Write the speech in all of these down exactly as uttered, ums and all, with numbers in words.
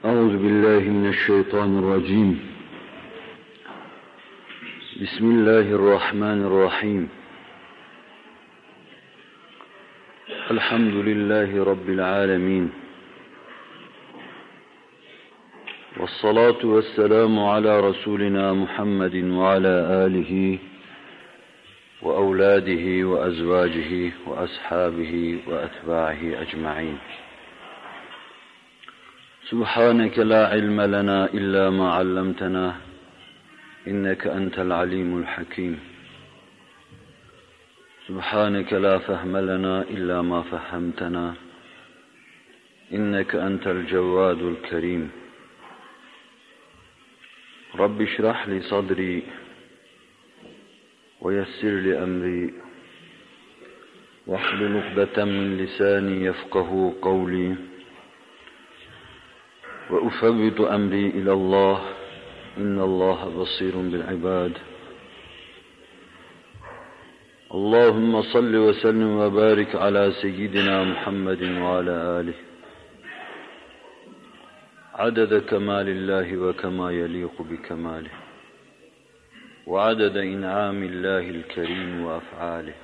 أعوذ بالله من الشيطان الرجيم. بسم الله الرحمن الرحيم. الحمد لله رب العالمين. والصلاة والسلام على رسولنا محمد وعلى آله وأولاده وأزواجه وأصحابه وأتباعه أجمعين. سبحانك لا علم لنا إلا ما علمتنا إنك أنت العليم الحكيم. سبحانك لا فهم لنا إلا ما فهمتنا إنك أنت الجواد الكريم. رب اشرح لي صدري ويسر لي أمري واحلل عقدة من لساني يفقه قولي وأفوض أمري إلى الله إن الله بصير بالعباد. اللهم صل وسلم وبارك على سيدنا محمد وعلى آله عدد كمال الله وكما يليق بكماله وعدد إنعام الله الكريم وأفعاله.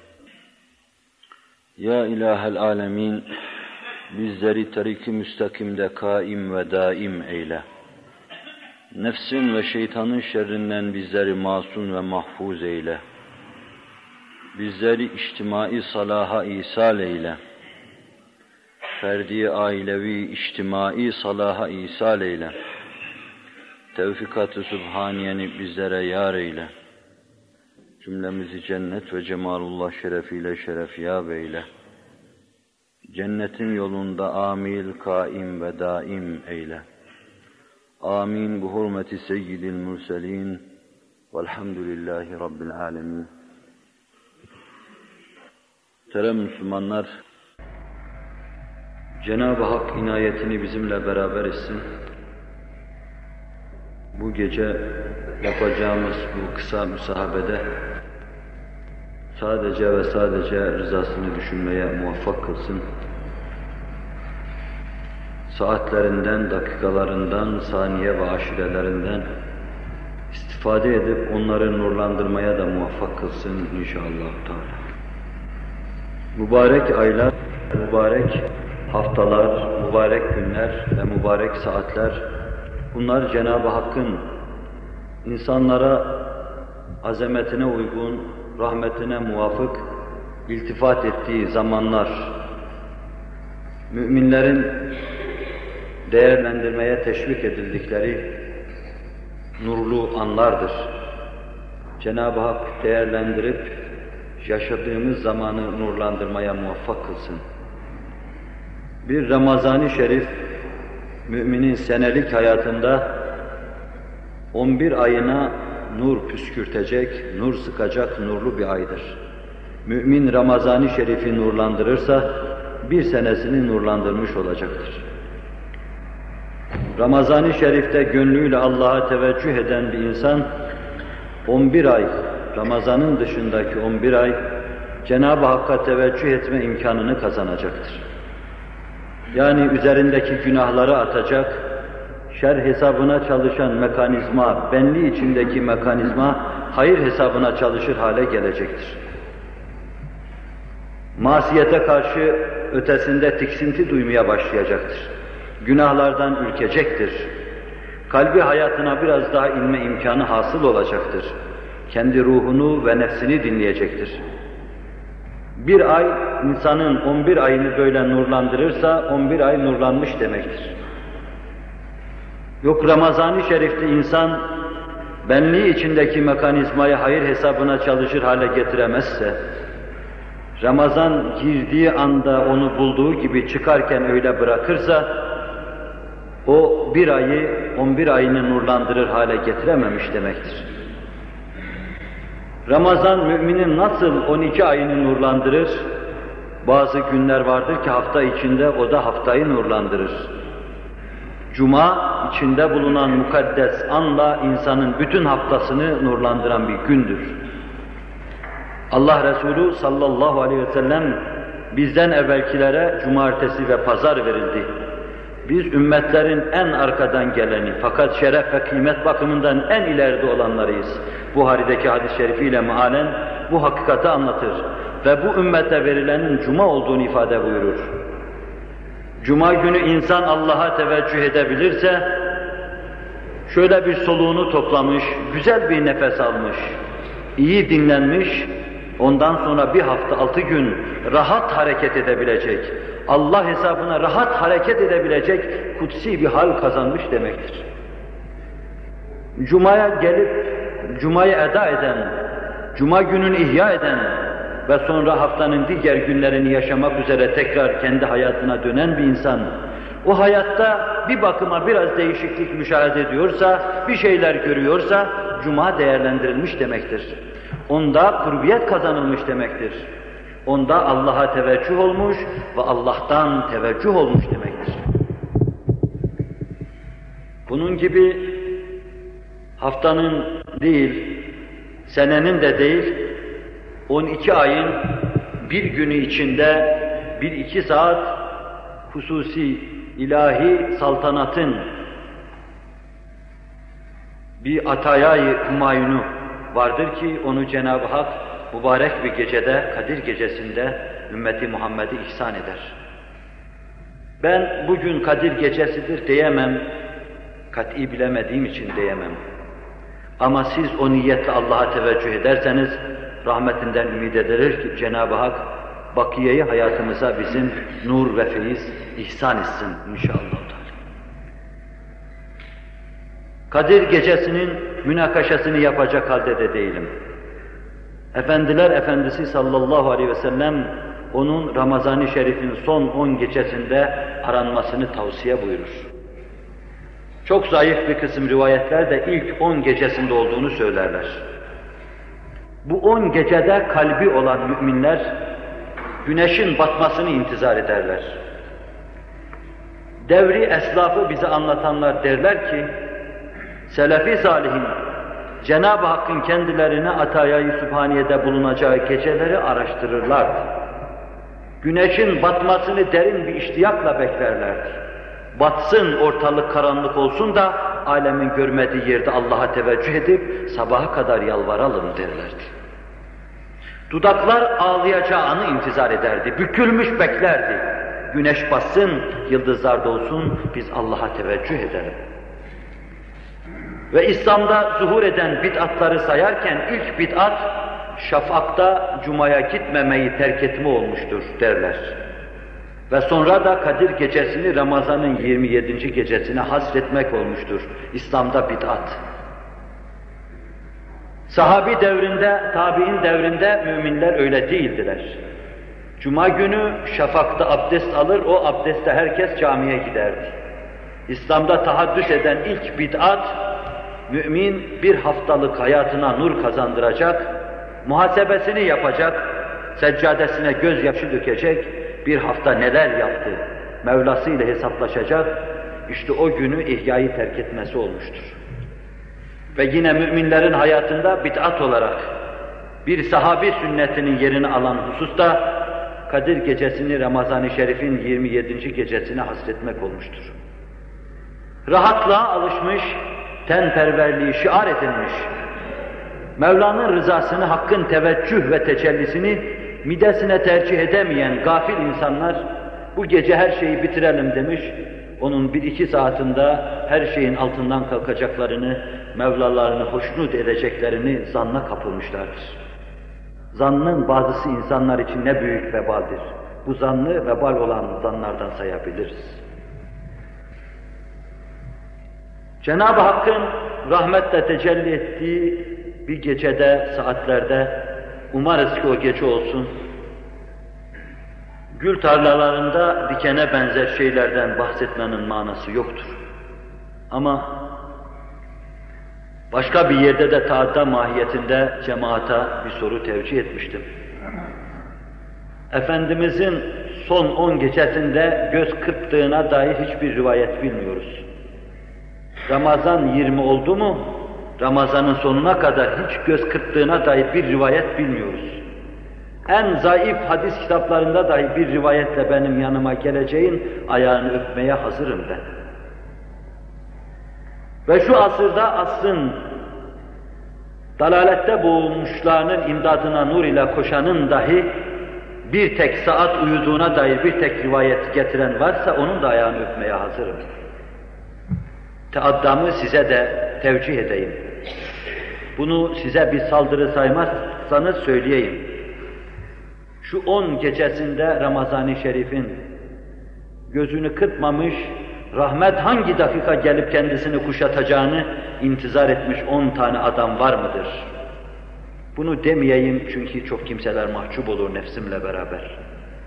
Ya İlahel Alemin, bizleri tarik-i müstakimde kaim ve daim eyle. Nefsin ve şeytanın şerrinden bizleri masum ve mahfuz eyle. Bizleri içtimai salaha isal eyle. Ferdi ailevi içtimai salaha isal eyle. Tevfikat-ı Sübhaniyeni bizlere yar eyle. Cümlemizi cennet ve cemalullah şerefiyle şerefyab eyle. Cennetin yolunda amil, kaim ve daim eyle. Amin bu hurmeti seyyidil mürselin velhamdülillahi rabbil alemin. Muhterem Müslümanlar, Cenab-ı Hak inayetini bizimle beraber etsin. Bu gece yapacağımız bu kısa müsahabede sadece ve sadece rızasını düşünmeye muvaffak kılsın. Saatlerinden, dakikalarından, saniye ve aşirelerinden istifade edip onları nurlandırmaya da muvaffak kılsın inşallah. Mübarek aylar, mübarek haftalar, mübarek günler ve mübarek saatler, bunlar Cenab-ı Hakk'ın insanlara azametine uygun, rahmetine muvafık iltifat ettiği zamanlar, müminlerin değerlendirmeye teşvik edildikleri nurlu anlardır. Cenab-ı Hak değerlendirip yaşadığımız zamanı nurlandırmaya muvaffak kılsın. Bir Ramazan-ı Şerif, müminin senelik hayatında on bir ayına nur püskürtecek, nur sıkacak nurlu bir aydır. Mümin Ramazan-ı Şerif'i nurlandırırsa bir senesini nurlandırmış olacaktır. Ramazan-ı Şerif'te gönlüyle Allah'a teveccüh eden bir insan on bir ay, Ramazan'ın dışındaki on bir ay Cenab-ı Hakk'a teveccüh etme imkanını kazanacaktır. Yani üzerindeki günahları atacak, şer hesabına çalışan mekanizma, benliği içindeki mekanizma hayır hesabına çalışır hale gelecektir. Masiyete karşı ötesinde tiksinti duymaya başlayacaktır. Günahlardan ürkecektir. Kalbi hayatına biraz daha inme imkanı hasıl olacaktır. Kendi ruhunu ve nefsini dinleyecektir. Bir ay, insanın on bir ayını böyle nurlandırırsa, on bir ay nurlanmış demektir. Yok Ramazan-ı Şerif'te insan, benliği içindeki mekanizmayı hayır hesabına çalışır hale getiremezse, Ramazan girdiği anda onu bulduğu gibi çıkarken öyle bırakırsa, o bir ayı, on bir ayını nurlandırır hale getirememiş demektir. Ramazan müminin nasıl on iki ayını nurlandırır? Bazı günler vardır ki hafta içinde o da haftayı nurlandırır. Cuma içinde bulunan mukaddes anla insanın bütün haftasını nurlandıran bir gündür. Allah Resulü sallallahu aleyhi ve sellem bizden evvelkilere cumartesi ve pazar verildi. biz ümmetlerin en arkadan geleni fakat şeref ve kıymet bakımından en ileride olanlarıyız. Buhari'deki hadis-i şerifiyle mealen bu hakikati anlatır ve bu ümmete verilenin cuma olduğunu ifade buyurur. Cuma günü insan Allah'a teveccüh edebilirse, şöyle bir soluğunu toplamış, güzel bir nefes almış, iyi dinlenmiş, ondan sonra bir hafta, altı gün rahat hareket edebilecek, Allah hesabına rahat hareket edebilecek kutsi bir hal kazanmış demektir. Cuma'ya gelip, Cuma'yı eda eden, Cuma gününü ihya eden ve sonra haftanın diğer günlerini yaşamak üzere tekrar kendi hayatına dönen bir insan, o hayatta bir bakıma biraz değişiklik müşahede ediyorsa, bir şeyler görüyorsa, Cuma değerlendirilmiş demektir. Onda kurbiyet kazanılmış demektir. Onda Allah'a teveccüh olmuş ve Allah'tan teveccüh olmuş demektir. Bunun gibi haftanın değil, senenin de değil, on iki ayın bir günü içinde bir iki saat hususi ilahi saltanatın bir atayayı humayunu vardır ki onu Cenab-ı Hak mübarek bir gecede, Kadir gecesinde ümmeti Muhammed'i ihsan eder. Ben bugün Kadir gecesidir diyemem, kat'i bilemediğim için diyemem. Ama siz o niyetle Allah'a teveccüh ederseniz, rahmetinden ümid ederiz ki Cenab-ı Hak bakiyeyi hayatımıza bizim nur ve feyiz ihsan etsin inşallah. Kadir gecesinin münakaşasını yapacak halde de değilim. Efendiler Efendisi sallallahu aleyhi ve sellem onun Ramazan-ı Şerif'in son on gecesinde aranmasını tavsiye buyurur. Çok zayıf bir kısım rivayetler de ilk on gecesinde olduğunu söylerler. Bu on gecede kalbi olan müminler güneşin batmasını intizar ederler. Devri eslafı bize anlatanlar derler ki, Selefi salihin Cenab-ı Hakk'ın kendilerine atayayı sübhaniyede bulunacağı geceleri araştırırlardı. Güneşin batmasını derin bir iştiyakla beklerlerdi. Batsın, ortalık karanlık olsun da alemin görmediği yerde Allah'a teveccüh edip sabaha kadar yalvaralım derlerdi. Dudaklar ağlayacağı anı intizar ederdi, bükülmüş beklerdi. Güneş batsın, yıldızlar dolsun, biz Allah'a teveccüh edelim. Ve İslam'da zuhur eden bid'atları sayarken ilk bid'at, şafakta Cuma'ya gitmemeyi terk etme olmuştur derler. Ve sonra da Kadir gecesini Ramazan'ın yirmi yedinci gecesine hasretmek olmuştur. İslam'da bid'at. Sahabi devrinde, tabi'in devrinde müminler öyle değildiler. Cuma günü şafakta abdest alır, o abdestte herkes camiye giderdi. İslam'da tahaddüs eden ilk bid'at, mümin bir haftalık hayatına nur kazandıracak, muhasebesini yapacak, seccadesine gözyaşı dökecek, bir hafta neler yaptı, Mevlası ile hesaplaşacak, işte o günü ihyayı terk etmesi olmuştur. Ve yine müminlerin hayatında bid'at olarak bir sahabi sünnetinin yerini alan hususta Kadir gecesini Ramazan-ı Şerif'in yirmi yedinci gecesine hasretmek olmuştur. Rahatlığa alışmış, tenperverliği şiar edilmiş, Mevla'nın rızasını, Hakk'ın teveccüh ve tecellisini midesine tercih edemeyen gafil insanlar bu gece her şeyi bitirelim demiş, onun bir iki saatinde her şeyin altından kalkacaklarını, Mevlalarını hoşnut edeceklerini zanna kapılmışlardır. Zannın bazısı insanlar için ne büyük vebaldir. Bu zannı vebal olan zanlardan sayabiliriz. Cenab-ı Hakk'ın rahmetle tecelli ettiği bir gecede, saatlerde, umarız ki o gece olsun, gül tarlalarında dikene benzer şeylerden bahsetmenin manası yoktur. Ama başka bir yerde de taadda mahiyetinde cemaata bir soru tevcih etmiştim. Efendimizin son on gecesinde göz kırptığına dair hiçbir rivayet bilmiyoruz. Ramazan yirmi oldu mu, Ramazan'ın sonuna kadar hiç göz kırptığına dair bir rivayet bilmiyoruz. En zayıf hadis kitaplarında dahi bir rivayetle benim yanıma geleceğin ayağını öpmeye hazırım ben. Ve şu asırda asrın dalalette boğulmuşlarının imdadına nur ile koşanın dahi bir tek saat uyuduğuna dair bir tek rivayet getiren varsa onun da ayağını öpmeye hazırım. Teaddamı size de tevcih edeyim. Bunu size bir saldırı saymazsanız söyleyeyim. Şu on gecesinde Ramazan-ı Şerif'in gözünü kırpmamış, rahmet hangi dakika gelip kendisini kuşatacağını intizar etmiş on tane adam var mıdır? Bunu demeyeyim çünkü çok kimseler mahcup olur nefsimle beraber.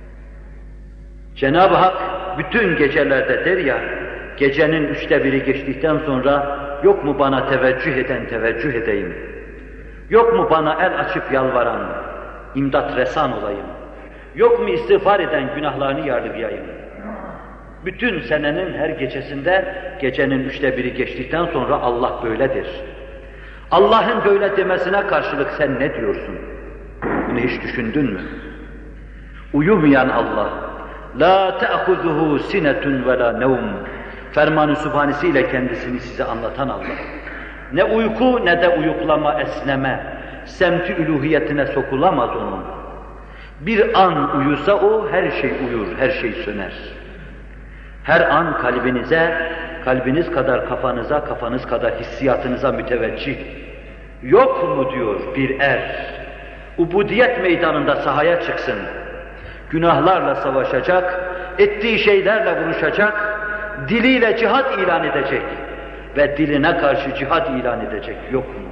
Cenab-ı Hak bütün gecelerde der ya, gecenin üçte biri geçtikten sonra yok mu bana teveccüh eden teveccüh edeyim? Yok mu bana el açıp yalvaran, imdat resan olayım? Yok mu istiğfar eden günahlarını yargılayayım? Bütün senenin her gecesinde gecenin üçte biri geçtikten sonra Allah böyledir. Allah'ın böyle demesine karşılık sen ne diyorsun? Bunu hiç düşündün mü? Uyumayan Allah, la te'huzuhu sinetun ve la nevm. Ferman-ı Sübhanesiyle kendisini size anlatan Allah. Ne uyku ne de uyuklama, esneme, semti üluhiyetine sokulamaz onun. Bir an uyusa o, her şey uyur, her şey söner. Her an kalbinize, kalbiniz kadar kafanıza, kafanız kadar hissiyatınıza müteveccih. Yok mu diyor bir er, ubudiyet meydanında sahaya çıksın, günahlarla savaşacak, ettiği şeylerle vuruşacak, diliyle cihad ilan edecek ve diline karşı cihad ilan edecek, yok mu?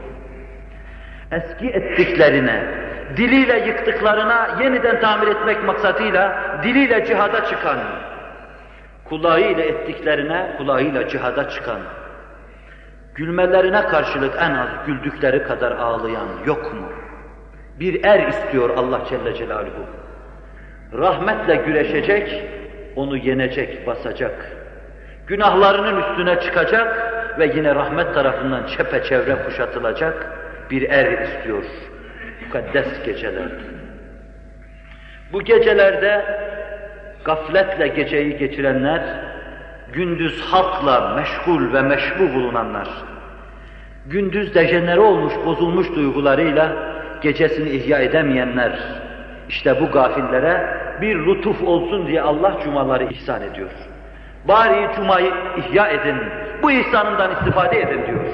Eski ettiklerine, diliyle yıktıklarına yeniden tamir etmek maksadıyla diliyle cihada çıkan, kulağıyla ettiklerine, kulağıyla cihada çıkan, gülmelerine karşılık en az güldükleri kadar ağlayan yok mu? Bir er istiyor Allah Celle Celaluhu. Rahmetle güreşecek, onu yenecek, basacak. Günahlarının üstüne çıkacak ve yine rahmet tarafından çepeçevre kuşatılacak bir er istiyor. Mukaddes geceler. Bu gecelerde gafletle geceyi geçirenler, gündüz halkla meşgul ve meşbu bulunanlar, gündüz dejenere olmuş, bozulmuş duygularıyla gecesini ihya edemeyenler, işte bu gafillere bir lütuf olsun diye Allah cumaları ihsan ediyor. Bari cumayı ihya edin, bu ihsanından istifade edin diyor.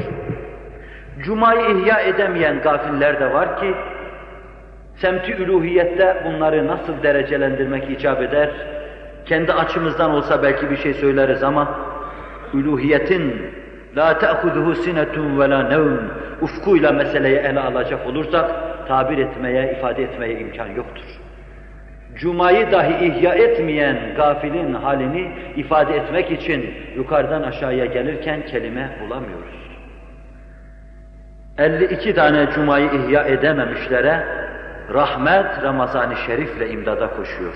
Cumayı ihya edemeyen gafiller de var ki, semt-i üluhiyette bunları nasıl derecelendirmek icap eder? Kendi açımızdan olsa belki bir şey söyleriz ama, üluhiyetin la te'huzuhu sinetun ve la nevm ufkuyla meseleyi ele alacak olursak, tabir etmeye, ifade etmeye imkan yoktur. Cuma'yı dahi ihya etmeyen gafilin halini ifade etmek için yukarıdan aşağıya gelirken kelime bulamıyoruz. elli iki tane Cuma'yı ihya edememişlere rahmet Ramazan-ı Şerif'le imdada koşuyor.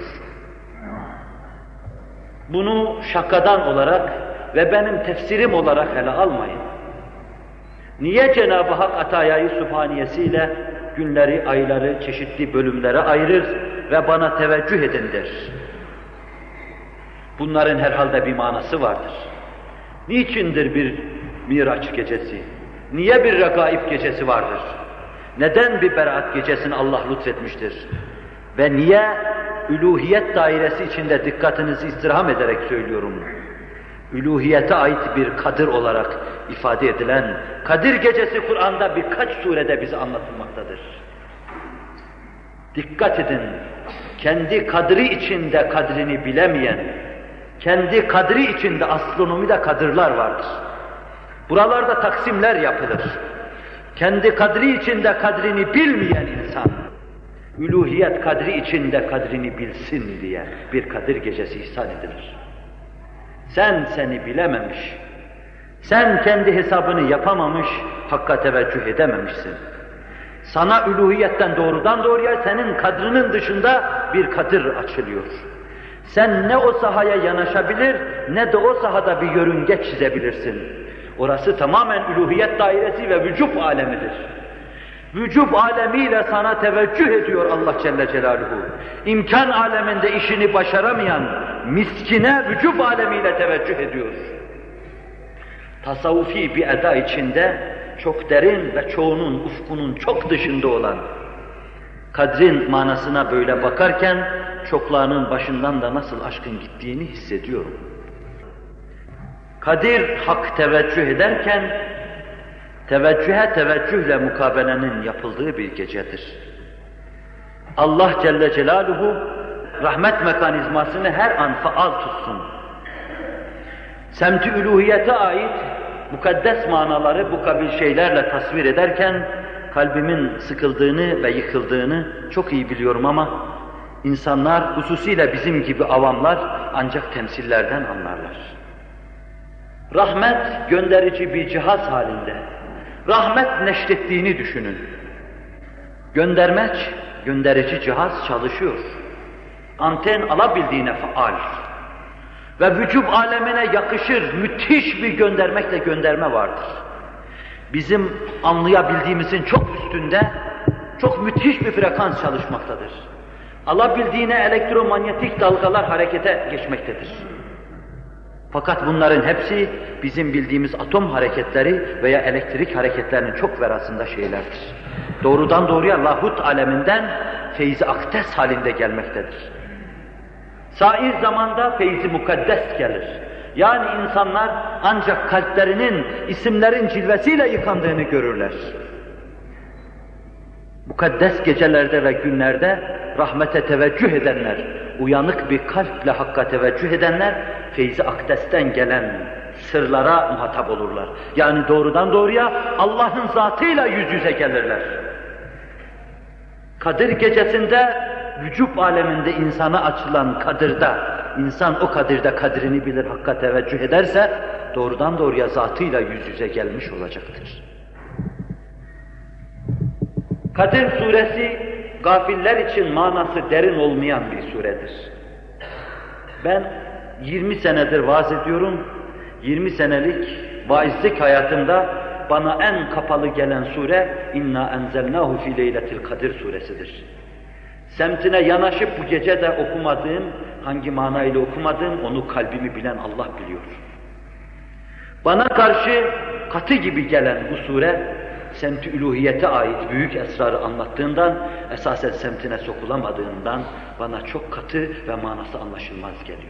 Bunu şakadan olarak ve benim tefsirim olarak ele almayın. Niye Cenab-ı Hak Atayayı Sübhaniyesiyle günleri, ayları çeşitli bölümlere ayırır ve bana teveccüh edin der? Bunların herhalde bir manası vardır. Niçindir bir Miraç gecesi? Niye bir Regaib gecesi vardır? Neden bir Berat gecesini Allah lütfetmiştir? Ve niye üluhiyet dairesi içinde dikkatinizi istirham ederek söylüyorum? Üluhiyete ait bir kadir olarak ifade edilen Kadir Gecesi Kur'an'da birkaç surede bize anlatılmaktadır. Dikkat edin, kendi kadri içinde kadrini bilemeyen, kendi kadri içinde astronomide kadırlar vardır. Buralarda taksimler yapılır. Kendi kadri içinde kadrini bilmeyen insan, üluhiyet kadri içinde kadrini bilsin diye bir Kadir Gecesi ihsan edilir. Sen seni bilememiş, sen kendi hesabını yapamamış, Hakk'a teveccüh edememişsin. Sana üluhiyetten doğrudan doğruya senin kadrının dışında bir kadir açılıyor. Sen ne o sahaya yanaşabilir, ne de o sahada bir yörünge çizebilirsin. Orası tamamen üluhiyet dairesi ve vücub alemidir. Vücub alemiyle sana teveccüh ediyor Allah Celle Celaluhu. İmkan aleminde işini başaramayan miskine vücub alemiyle teveccüh ediyor. Tasavvufi bir eda içinde çok derin ve çoğunun ufkunun çok dışında olan kadrin manasına böyle bakarken çoklarının başından da nasıl aşkın gittiğini hissediyorum. Kadir hak teveccüh ederken teveccühe teveccühle mukabelenin yapıldığı bir gecedir. Allah Celle Celaluhu rahmet mekanizmasını her an faal tutsun. Semt-i üluhiyete ait mukaddes manaları bu kabil şeylerle tasvir ederken kalbimin sıkıldığını ve yıkıldığını çok iyi biliyorum ama insanlar, hususiyle bizim gibi avamlar ancak temsillerden anlarlar. Rahmet gönderici bir cihaz halinde. Rahmet neşrettiğini düşünün. Göndermek, gönderici cihaz çalışıyor. Anten alabildiğine faal. Ve vücub alemine yakışır, müthiş bir göndermekle gönderme vardır. Bizim anlayabildiğimizin çok üstünde, çok müthiş bir frekans çalışmaktadır. Alabildiğine elektromanyetik dalgalar harekete geçmektedir. Fakat bunların hepsi bizim bildiğimiz atom hareketleri veya elektrik hareketlerinin çok verasında şeylerdir. Doğrudan doğruya lahut aleminden feyzi akdes halinde gelmektedir. Sair zamanda feyzi mukaddes gelir. Yani insanlar ancak kalplerinin isimlerin cilvesiyle yıkandığını görürler. Mukaddes gecelerde ve günlerde rahmete teveccüh edenler, uyanık bir kalple hakka teveccüh edenler, feyzi akdesten gelen sırlara muhatap olurlar. Yani doğrudan doğruya Allah'ın zatıyla yüz yüze gelirler. Kadir gecesinde, vücub aleminde insana açılan kadirde, insan o kadirde kadrini bilir, hakka teveccüh ederse, doğrudan doğruya zatıyla yüz yüze gelmiş olacaktır. Kadir suresi, gafiller için manası derin olmayan bir suredir. Ben yirmi senedir vaaz ediyorum, yirmi senelik vaizlik hayatımda bana en kapalı gelen sure İnna enzelnahu fi leyletil kadir suresidir. Semtine yanaşıp bu gece de okumadığım, hangi manayla okumadığım onu kalbimi bilen Allah biliyor. Bana karşı katı gibi gelen bu sure semt-i üluhiyete ait büyük esrarı anlattığından, esasen semtine sokulamadığından bana çok katı ve manası anlaşılmaz geliyor.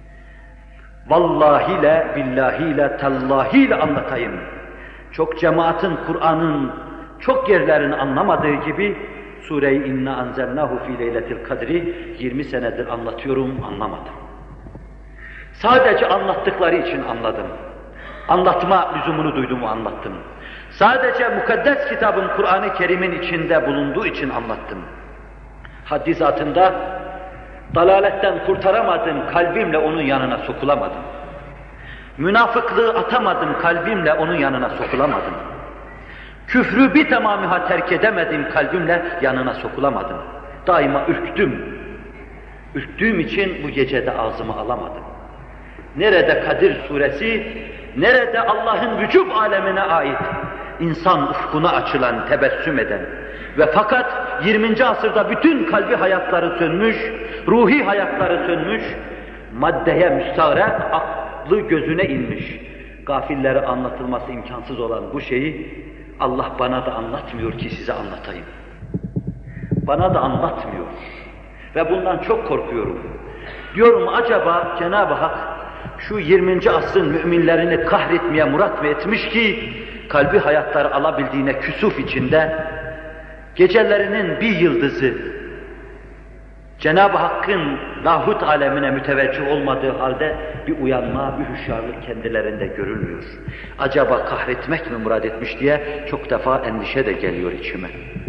Vallahiyle, billahiyle, tallahiyle anlatayım. Çok cemaatin Kur'an'ın çok yerlerini anlamadığı gibi Sure-i İnna anzelnahu fi leyletil kadri yirmi senedir anlatıyorum, anlamadım. Sadece anlattıkları için anladım. Anlatma lüzumunu duyduğumu anlattım. Sadece mukaddes kitabın Kur'an-ı Kerim'in içinde bulunduğu için anlattım. Haddi zatında dalaletten kurtaramadım, kalbimle onun yanına sokulamadım. Münafıklığı atamadım, kalbimle onun yanına sokulamadım. Küfrü bir tamamıyla terk edemedim, kalbimle yanına sokulamadım. Daima ürktüm. Ürktüğüm için bu gecede ağzıma alamadım. Nerede Kadir suresi, nerede Allah'ın vücub alemine ait, insan ufkuna açılan, tebessüm eden ve fakat yirminci asırda bütün kalbi hayatları sönmüş, ruhi hayatları sönmüş, maddeye müstağrek, aklı gözüne inmiş, gafillere anlatılması imkansız olan bu şeyi Allah bana da anlatmıyor ki size anlatayım. Bana da anlatmıyor ve bundan çok korkuyorum. Diyorum acaba Cenab-ı Hak şu yirminci asrın müminlerini kahretmeye murat mı etmiş ki kalbi hayatları alabildiğine küsuf içinde gecelerinin bir yıldızı Cenab-ı Hakk'ın lahut alemine müteveccih olmadığı halde bir uyanma, bir hüşyarlık kendilerinde görülmüyor. Acaba kahretmek mi murad etmiş diye çok defa endişe de geliyor içime.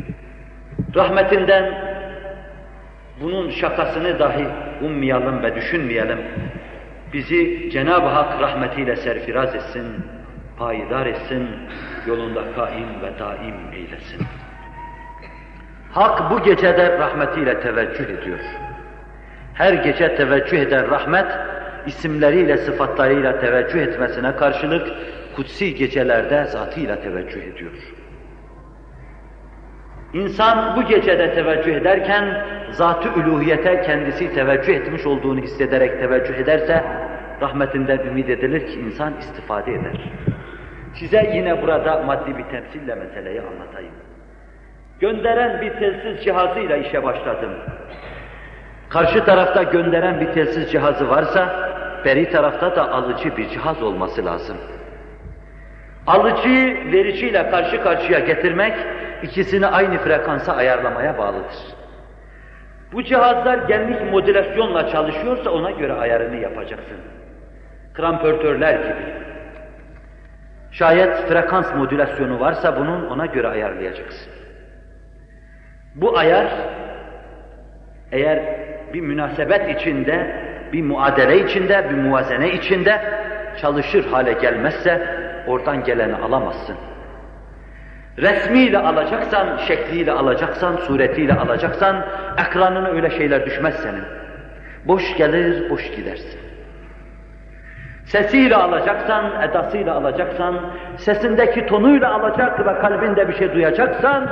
Rahmetinden bunun şakasını dahi ummayalım ve düşünmeyelim. Bizi Cenab-ı Hak rahmetiyle serfiraz etsin, payidar etsin, yolunda kaim ve daim eylesin. Hak bu gecede rahmetiyle teveccüh ediyor. Her gece teveccüh eden rahmet, isimleriyle, sıfatlarıyla teveccüh etmesine karşılık, kutsi gecelerde zatıyla teveccüh ediyor. İnsan bu gecede teveccüh ederken, zat-ı üluhiyete kendisi teveccüh etmiş olduğunu hissederek teveccüh ederse, rahmetinden ümid edilir ki insan istifade eder. Size yine burada maddi bir temsille meseleyi anlatayım. Gönderen bir telsiz cihazıyla işe başladım. Karşı tarafta gönderen bir telsiz cihazı varsa, beri tarafta da alıcı bir cihaz olması lazım. Alıcıyı vericiyle karşı karşıya getirmek, ikisini aynı frekansa ayarlamaya bağlıdır. Bu cihazlar genlik modülasyonla çalışıyorsa ona göre ayarını yapacaksın. Krampörtörler gibi. Şayet frekans modülasyonu varsa bunun ona göre ayarlayacaksın. Bu ayar, eğer bir münasebet içinde, bir muadele içinde, bir muvazene içinde çalışır hale gelmezse oradan geleni alamazsın. Resmiyle alacaksan, şekliyle alacaksan, suretiyle alacaksan, ekranına öyle şeyler düşmez senin. Boş gelir, boş gidersin. Sesiyle alacaksan, edasıyla alacaksan, sesindeki tonuyla alacak ve kalbinde bir şey duyacaksan,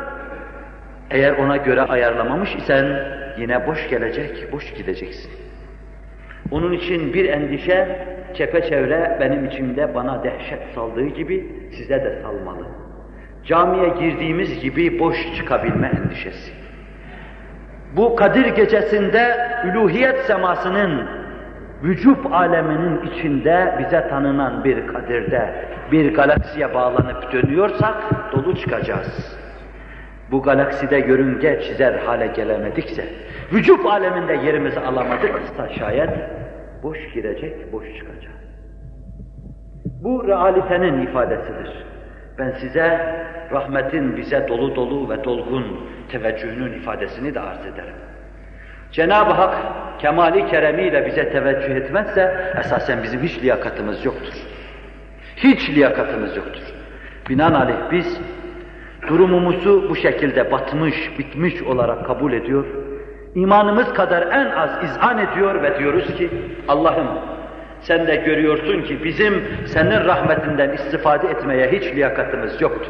eğer ona göre ayarlamamış isen yine boş gelecek, boş gideceksin. Onun için bir endişe, çepeçevre benim içimde bana dehşet saldığı gibi size de salmalı. Camiye girdiğimiz gibi boş çıkabilme endişesi. Bu Kadir gecesinde üluhiyet semasının, vücub aleminin içinde bize tanınan bir kadirde, bir galaksiye bağlanıp dönüyorsak dolu çıkacağız. Bu galakside yörünge çizer hale gelemedikse, vücub aleminde yerimizi alamadıksa şayet boş girecek, boş çıkacağız. Bu realitenin ifadesidir. Ben size rahmetin bize dolu dolu ve dolgun teveccühünün ifadesini de arz ederim. Cenab-ı Hak kemali keremiyle bize teveccüh etmezse esasen bizim hiç liyakatımız yoktur. Hiç liyakatımız yoktur. Binaenaleyh biz durumumuzu bu şekilde batmış, bitmiş olarak kabul ediyor, imanımız kadar en az izan ediyor ve diyoruz ki Allah'ım sen de görüyorsun ki bizim senin rahmetinden istifade etmeye hiç liyakatımız yoktur.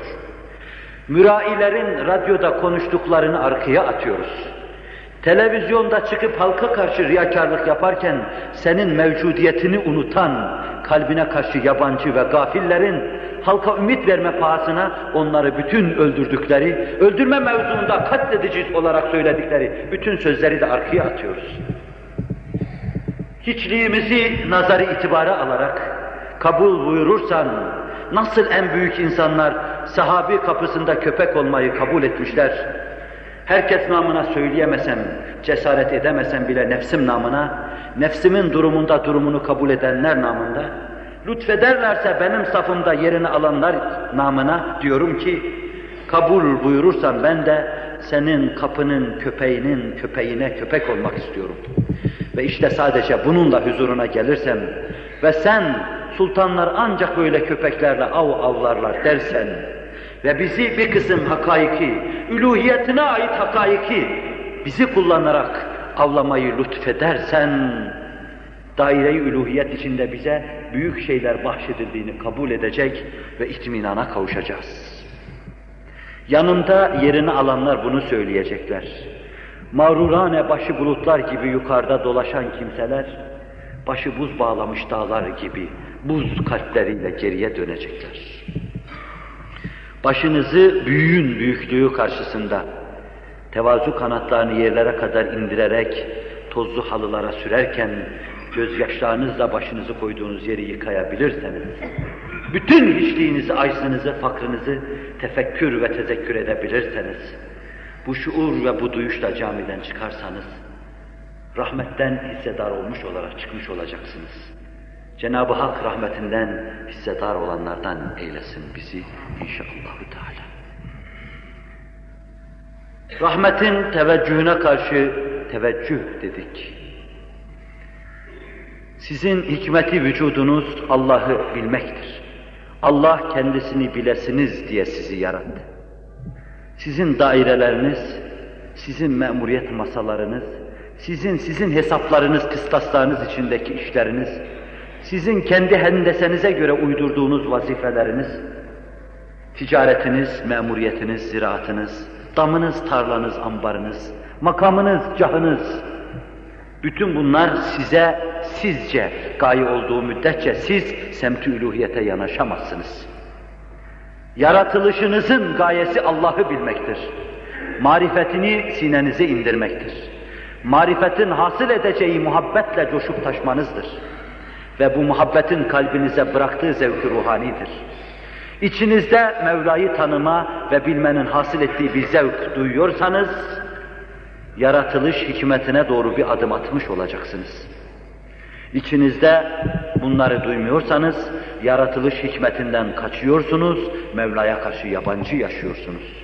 Mürailerin radyoda konuştuklarını arkaya atıyoruz. Televizyonda çıkıp halka karşı riyakarlık yaparken senin mevcudiyetini unutan, kalbine karşı yabancı ve gafillerin halka ümit verme pahasına onları bütün öldürdükleri, öldürme mevzuunda katledici olarak söyledikleri bütün sözleri de arkaya atıyoruz. Hiçliğimizi nazarı itibara alarak kabul buyurursan, nasıl en büyük insanlar sahabi kapısında köpek olmayı kabul etmişler, herkes namına söyleyemesem, cesaret edemesem bile nefsim namına, nefsimin durumunda durumunu kabul edenler namında, lütfederlerse benim safımda yerini alanlar namına diyorum ki, kabul buyurursan ben de senin kapının köpeğinin köpeğine köpek olmak istiyorum. Ve işte sadece bununla huzuruna gelirsem ve sen sultanlar ancak böyle köpeklerle av avlarlar dersen ve bizi bir kısım hakaiki, üluhiyetine ait hakaiki bizi kullanarak avlamayı lütfedersen, daire-i üluhiyet içinde bize büyük şeyler bahşedildiğini kabul edecek ve itminana kavuşacağız. Yanında yerini alanlar bunu söyleyecekler. Mağrurane başı bulutlar gibi yukarıda dolaşan kimseler, başı buz bağlamış dağlar gibi buz kalpleriyle geriye dönecekler. Başınızı büyüğün büyüklüğü karşısında tevazu kanatlarını yerlere kadar indirerek tozlu halılara sürerken gözyaşlarınızla başınızı koyduğunuz yeri yıkayabilirseniz, bütün hiçliğinizi, aczınızı, fakrınızı tefekkür ve tezekkür edebilirseniz, bu şuur ve bu duyuşla camiden çıkarsanız, rahmetten hissedar olmuş olarak çıkmış olacaksınız. Cenab-ı Hak rahmetinden hissedar olanlardan eylesin bizi inşallah Teala. Rahmetin teveccühüne karşı teveccüh dedik. Sizin hikmeti vücudunuz Allah'ı bilmektir. Allah kendisini bilesiniz diye sizi yarattı. Sizin daireleriniz, sizin memuriyet masalarınız, sizin sizin hesaplarınız, kıstaslarınız içindeki işleriniz, sizin kendi hendesenize göre uydurduğunuz vazifeleriniz, ticaretiniz, memuriyetiniz, ziraatınız, damınız, tarlanız, ambarınız, makamınız, cahınız, bütün bunlar size sizce gaye olduğu müddetçe siz semt-i üluhiyete yanaşamazsınız. Yaratılışınızın gayesi Allah'ı bilmektir. Marifetini sinenize indirmektir. Marifetin hasıl edeceği muhabbetle coşup taşmanızdır. Ve bu muhabbetin kalbinize bıraktığı zevk-i ruhanidir. İçinizde Mevla'yı tanıma ve bilmenin hasıl ettiği bir zevk duyuyorsanız, yaratılış hikmetine doğru bir adım atmış olacaksınız. İçinizde bunları duymuyorsanız, yaratılış hikmetinden kaçıyorsunuz, Mevla'ya karşı yabancı yaşıyorsunuz.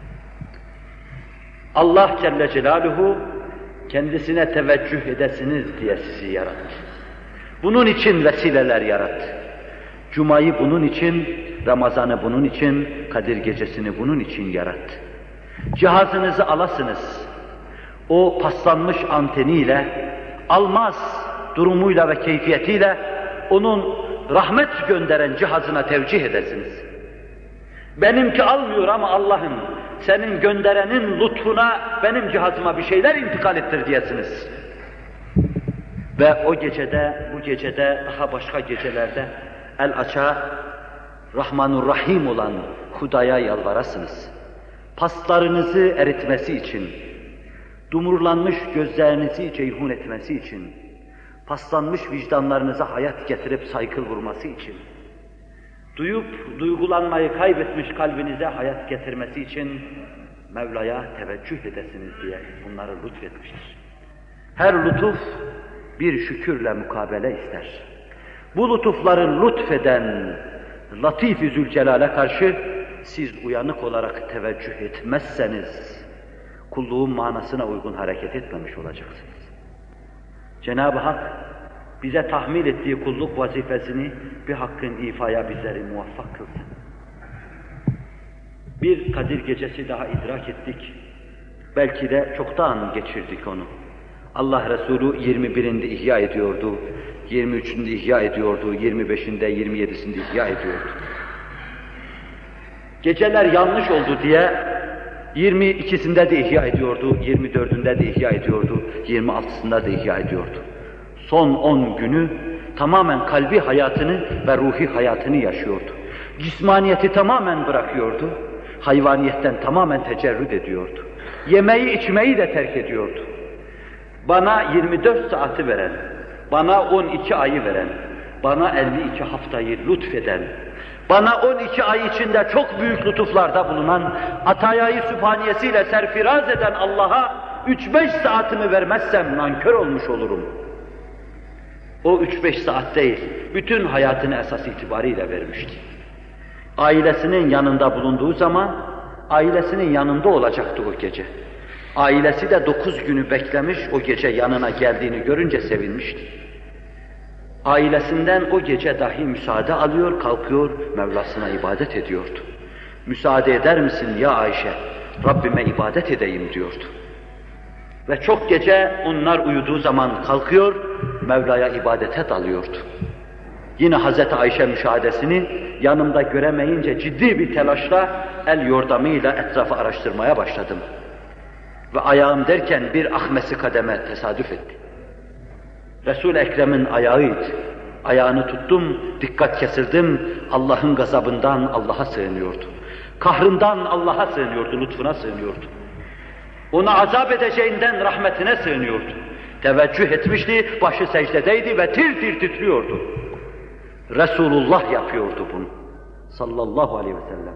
Allah Celle Celaluhu, kendisine teveccüh edesiniz diye sizi yarattı. Bunun için vesileler yarattı. Cuma'yı bunun için, Ramazan'ı bunun için, Kadir Gecesi'ni bunun için yarattı. Cihazınızı alasınız. O paslanmış anteniyle, almaz durumuyla ve keyfiyetiyle onun rahmet gönderen cihazına tevcih edesiniz. Benimki almıyor ama Allah'ım senin gönderenin lütfuna benim cihazıma bir şeyler intikal ettir diyesiniz. Ve o gecede, bu gecede, daha başka gecelerde el açığa Rahmanur Rahim olan Huda'ya yalvarasınız. Paslarınızı eritmesi için, dumurlanmış gözlerinizi ceyhun etmesi için, paslanmış vicdanlarınıza hayat getirip saykıl vurması için, duyup duygulanmayı kaybetmiş kalbinize hayat getirmesi için Mevla'ya teveccüh edesiniz diye bunları lütfetmiştir. Her lütuf bir şükürle mukabele ister. Bu lütufları lütfeden Latif-i Zülcelal'e karşı siz uyanık olarak teveccüh etmezseniz kulluğun manasına uygun hareket etmemiş olacaksınız. Cenab-ı Hak bize tahmil ettiği kulluk vazifesini bir hakkın ifaya bizleri muvaffak kılsın. Bir Kadir Gecesi daha idrak ettik. Belki de çoktan geçirdik onu. Allah Resulü yirmi birinde ihya ediyordu, yirmi üçünde ihya ediyordu, yirmi beşinde, yirmi yedisinde ihya ediyordu. Geceler yanlış oldu diye yirmi ikisinde de ihya ediyordu, yirmi dördünde de ihya ediyordu, yirmi altısında da ihya ediyordu. Son on günü tamamen kalbi hayatını ve ruhi hayatını yaşıyordu. Cismaniyeti tamamen bırakıyordu, hayvaniyetten tamamen tecerrüt ediyordu. Yemeği içmeyi de terk ediyordu. Bana yirmi dört saati veren, bana on iki ayı veren, bana elli iki haftayı lütfeden, bana on iki ay içinde çok büyük lütuflarda bulunan, atayayı sübhaniyesiyle serfiraz eden Allah'a üç beş saatimi vermezsem nankör olmuş olurum. O üç beş saat değil, bütün hayatını esas itibariyle vermişti. Ailesinin yanında bulunduğu zaman, ailesinin yanında olacaktı o gece. Ailesi de dokuz günü beklemiş, o gece yanına geldiğini görünce sevinmişti. Ailesinden o gece dahi müsaade alıyor, kalkıyor, Mevlasına ibadet ediyordu. Müsaade eder misin ya Ayşe, Rabbime ibadet edeyim diyordu. Ve çok gece onlar uyuduğu zaman kalkıyor, Mevla'ya ibadete dalıyordu. Yine Hazreti Ayşe müşahadesini yanımda göremeyince ciddi bir telaşla el yordamıyla etrafı araştırmaya başladım. Ve ayağım derken bir ahmesi kademe tesadüf etti. Resul-i Ekrem'in ayağıydı. Ayağını tuttum, dikkat kesildim, Allah'ın gazabından Allah'a sığınıyordu. Kahrından Allah'a sığınıyordu, lütfuna sığınıyordu. Onu azap edeceğinden rahmetine sığınıyordu. Teveccüh etmişti, başı secdedeydi ve tir tir titriyordu. Resulullah yapıyordu bunu. Sallallahu aleyhi ve sellem.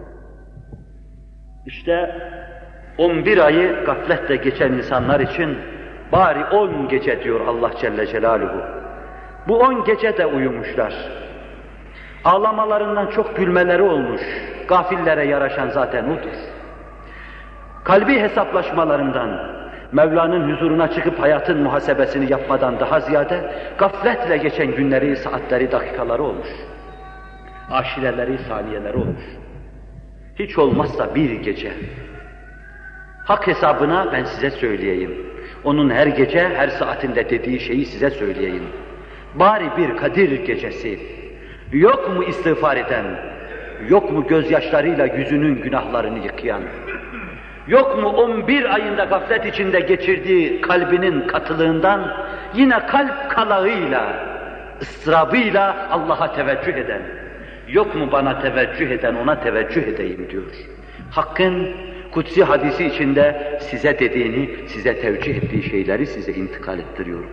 İşte on bir ayı gafletle geçen insanlar için bari on gece diyor Allah Celle Celaluhu. Bu on gece de uyumuşlar. Ağlamalarından çok gülmeleri olmuş. Gafillere yaraşan zaten odur. Kalbi hesaplaşmalarından, Mevla'nın huzuruna çıkıp hayatın muhasebesini yapmadan daha ziyade gafletle geçen günleri, saatleri, dakikaları olmuş. Aşireleri, saniyeleri olmuş. Hiç olmazsa bir gece. Hak hesabına ben size söyleyeyim. Onun her gece, her saatinde dediği şeyi size söyleyeyim. Bari bir Kadir gecesi, yok mu istiğfar eden, yok mu gözyaşlarıyla yüzünün günahlarını yıkayan, Yok mu on bir ayında gaflet içinde geçirdiği kalbinin katılığından yine kalp kalağıyla, ıstırabıyla Allah'a teveccüh eden, yok mu bana teveccüh eden ona teveccüh edeyim diyor. Hakk'ın kutsi hadisi içinde size dediğini, size tevcih ettiği şeyleri size intikal ettiriyorum.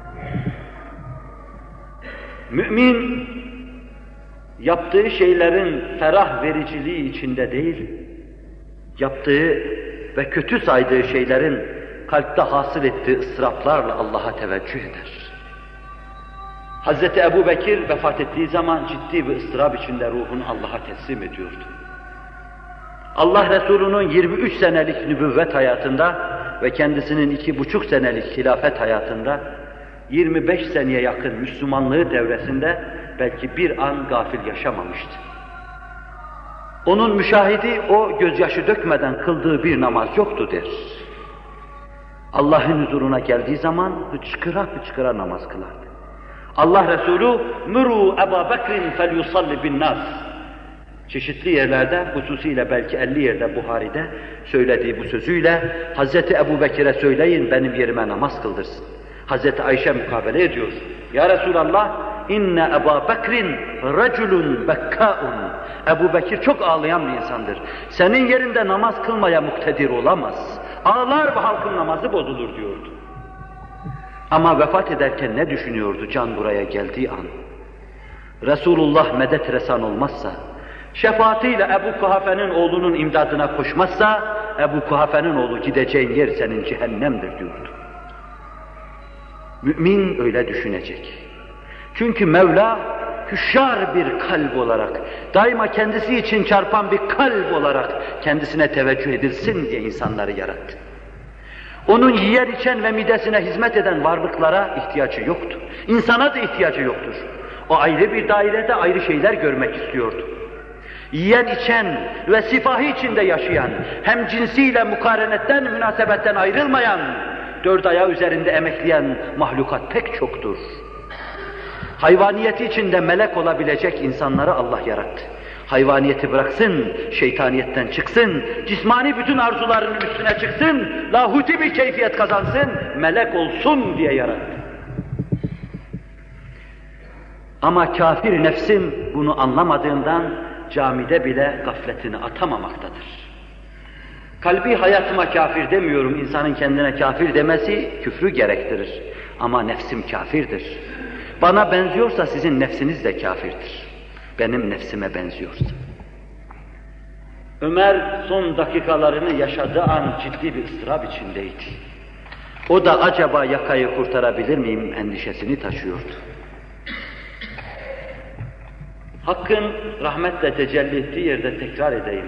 Mümin, yaptığı şeylerin ferah vericiliği içinde değil, yaptığı ve kötü saydığı şeylerin kalpte hasıl ettiği ıstıraplarla Allah'a teveccüh eder. Hazreti Ebu Bekir vefat ettiği zaman ciddi bir ıstırap içinde ruhunu Allah'a teslim ediyordu. Allah Resulü'nün yirmi üç senelik nübüvvet hayatında ve kendisinin iki buçuk senelik hilafet hayatında yirmi beş seneye yakın Müslümanlığı devresinde belki bir an gafil yaşamamıştı. Onun müşahidi o gözyaşı dökmeden kıldığı bir namaz yoktu der. Allah'ın huzuruna geldiği zaman hıçkıra hıçkıra namaz kılardı. Allah Resulü "Muru Ebu Bekir'in felyusalli bin nas." Çeşitli yerlerde, hususiyle belki elli yerde Buhari'de söylediği bu sözüyle Hazreti Ebu Bekir'e söyleyin benim yerime namaz kıldırsın. Hazreti Ayşe mukabele ediyor. Ya Resulallah, inne Ebu Bekir'in raculun bekkaun. Ebu Bekir çok ağlayan bir insandır. Senin yerinde namaz kılmaya muktedir olamaz. Ağlar ve halkın namazı bozulur diyordu. Ama vefat ederken ne düşünüyordu can buraya geldiği an? Resulullah medet resan olmazsa, şefaatiyle Ebu Kuhafe'nin oğlunun imdadına koşmazsa, Ebu Kuhafe'nin oğlu gideceğin yer senin cehennemdir diyordu. Mümin öyle düşünecek. Çünkü Mevla hüşyar bir kalp olarak, daima kendisi için çarpan bir kalp olarak kendisine teveccüh edilsin diye insanları yarattı. Onun yiyen içen ve midesine hizmet eden varlıklara ihtiyacı yoktu. İnsana da ihtiyacı yoktur. O ayrı bir dairede ayrı şeyler görmek istiyordu. Yiyen içen ve sifahi içinde yaşayan, hem cinsiyle mukarenetten, münasebetten ayrılmayan, dört ayağı üzerinde emekleyen mahlukat pek çoktur. Hayvaniyeti içinde melek olabilecek insanları Allah yarattı. Hayvaniyeti bıraksın, şeytaniyetten çıksın, cismani bütün arzularının üstüne çıksın, lahuti bir keyfiyet kazansın, melek olsun diye yarattı. Ama kafir nefsin bunu anlamadığından camide bile gafletini atamamaktadır. Kalbi hayatıma kafir demiyorum, insanın kendine kafir demesi küfrü gerektirir. Ama nefsim kafirdir. Bana benziyorsa sizin nefsiniz de kafirdir. Benim nefsime benziyorsa. Ömer son dakikalarını yaşadığı an ciddi bir ıstırap içindeydi. O da acaba yakayı kurtarabilir miyim endişesini taşıyordu. Hakkın rahmetle tecelli ettiği yerde tekrar edeyim.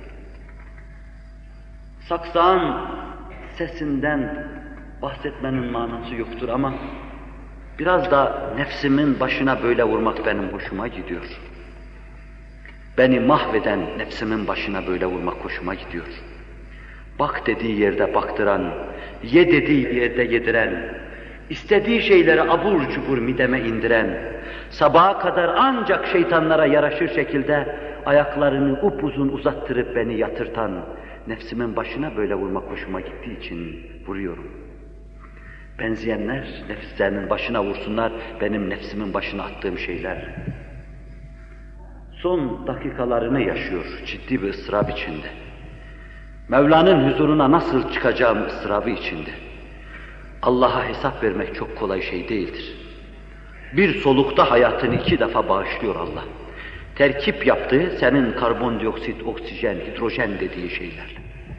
Saksağın sesinden bahsetmenin manası yoktur ama biraz da nefsimin başına böyle vurmak benim hoşuma gidiyor. Beni mahveden nefsimin başına böyle vurmak hoşuma gidiyor. Bak dediği yerde baktıran, ye dediği yerde yediren, istediği şeyleri abur cubur mideme indiren, sabaha kadar ancak şeytanlara yaraşır şekilde ayaklarını upuzun uzattırıp beni yatırtan, nefsimin başına böyle vurmak hoşuma gittiği için vuruyorum. Benzeyenler nefislerinin başına vursunlar, benim nefsimin başına attığım şeyler. Son dakikalarını yaşıyor ciddi bir ıstırap içinde. Mevla'nın huzuruna nasıl çıkacağım ıstırabı içinde. Allah'a hesap vermek çok kolay şey değildir. Bir solukta hayatını iki defa bağışlıyor Allah. Terkip yaptığı senin karbondioksit, oksijen, hidrojen dediği şeyler.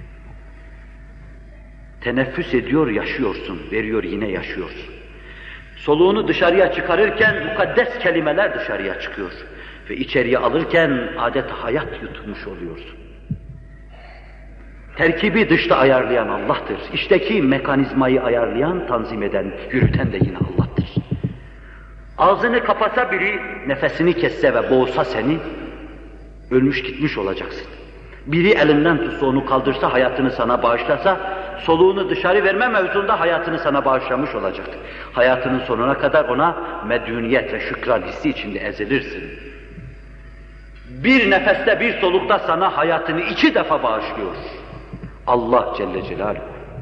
Teneffüs ediyor, yaşıyorsun, veriyor yine yaşıyorsun. Soluğunu dışarıya çıkarırken mukaddes kelimeler dışarıya çıkıyor. Ve içeriye alırken adet hayat yutmuş oluyorsun. Terkibi dışta ayarlayan Allah'tır. İçteki mekanizmayı ayarlayan, tanzim eden, yürüten de yine Allah'tır. Ağzını kapasa biri, nefesini kesse ve boğsa seni, ölmüş gitmiş olacaksın. Biri elinden tutsa onu kaldırsa, hayatını sana bağışlasa, soluğunu dışarı verme mevzunda hayatını sana bağışlamış olacaktır. Hayatının sonuna kadar ona medüniyet ve şükran hissi içinde ezilirsin. Bir nefeste, bir solukta sana hayatını iki defa bağışlıyor. Allah Celle Celaluhu.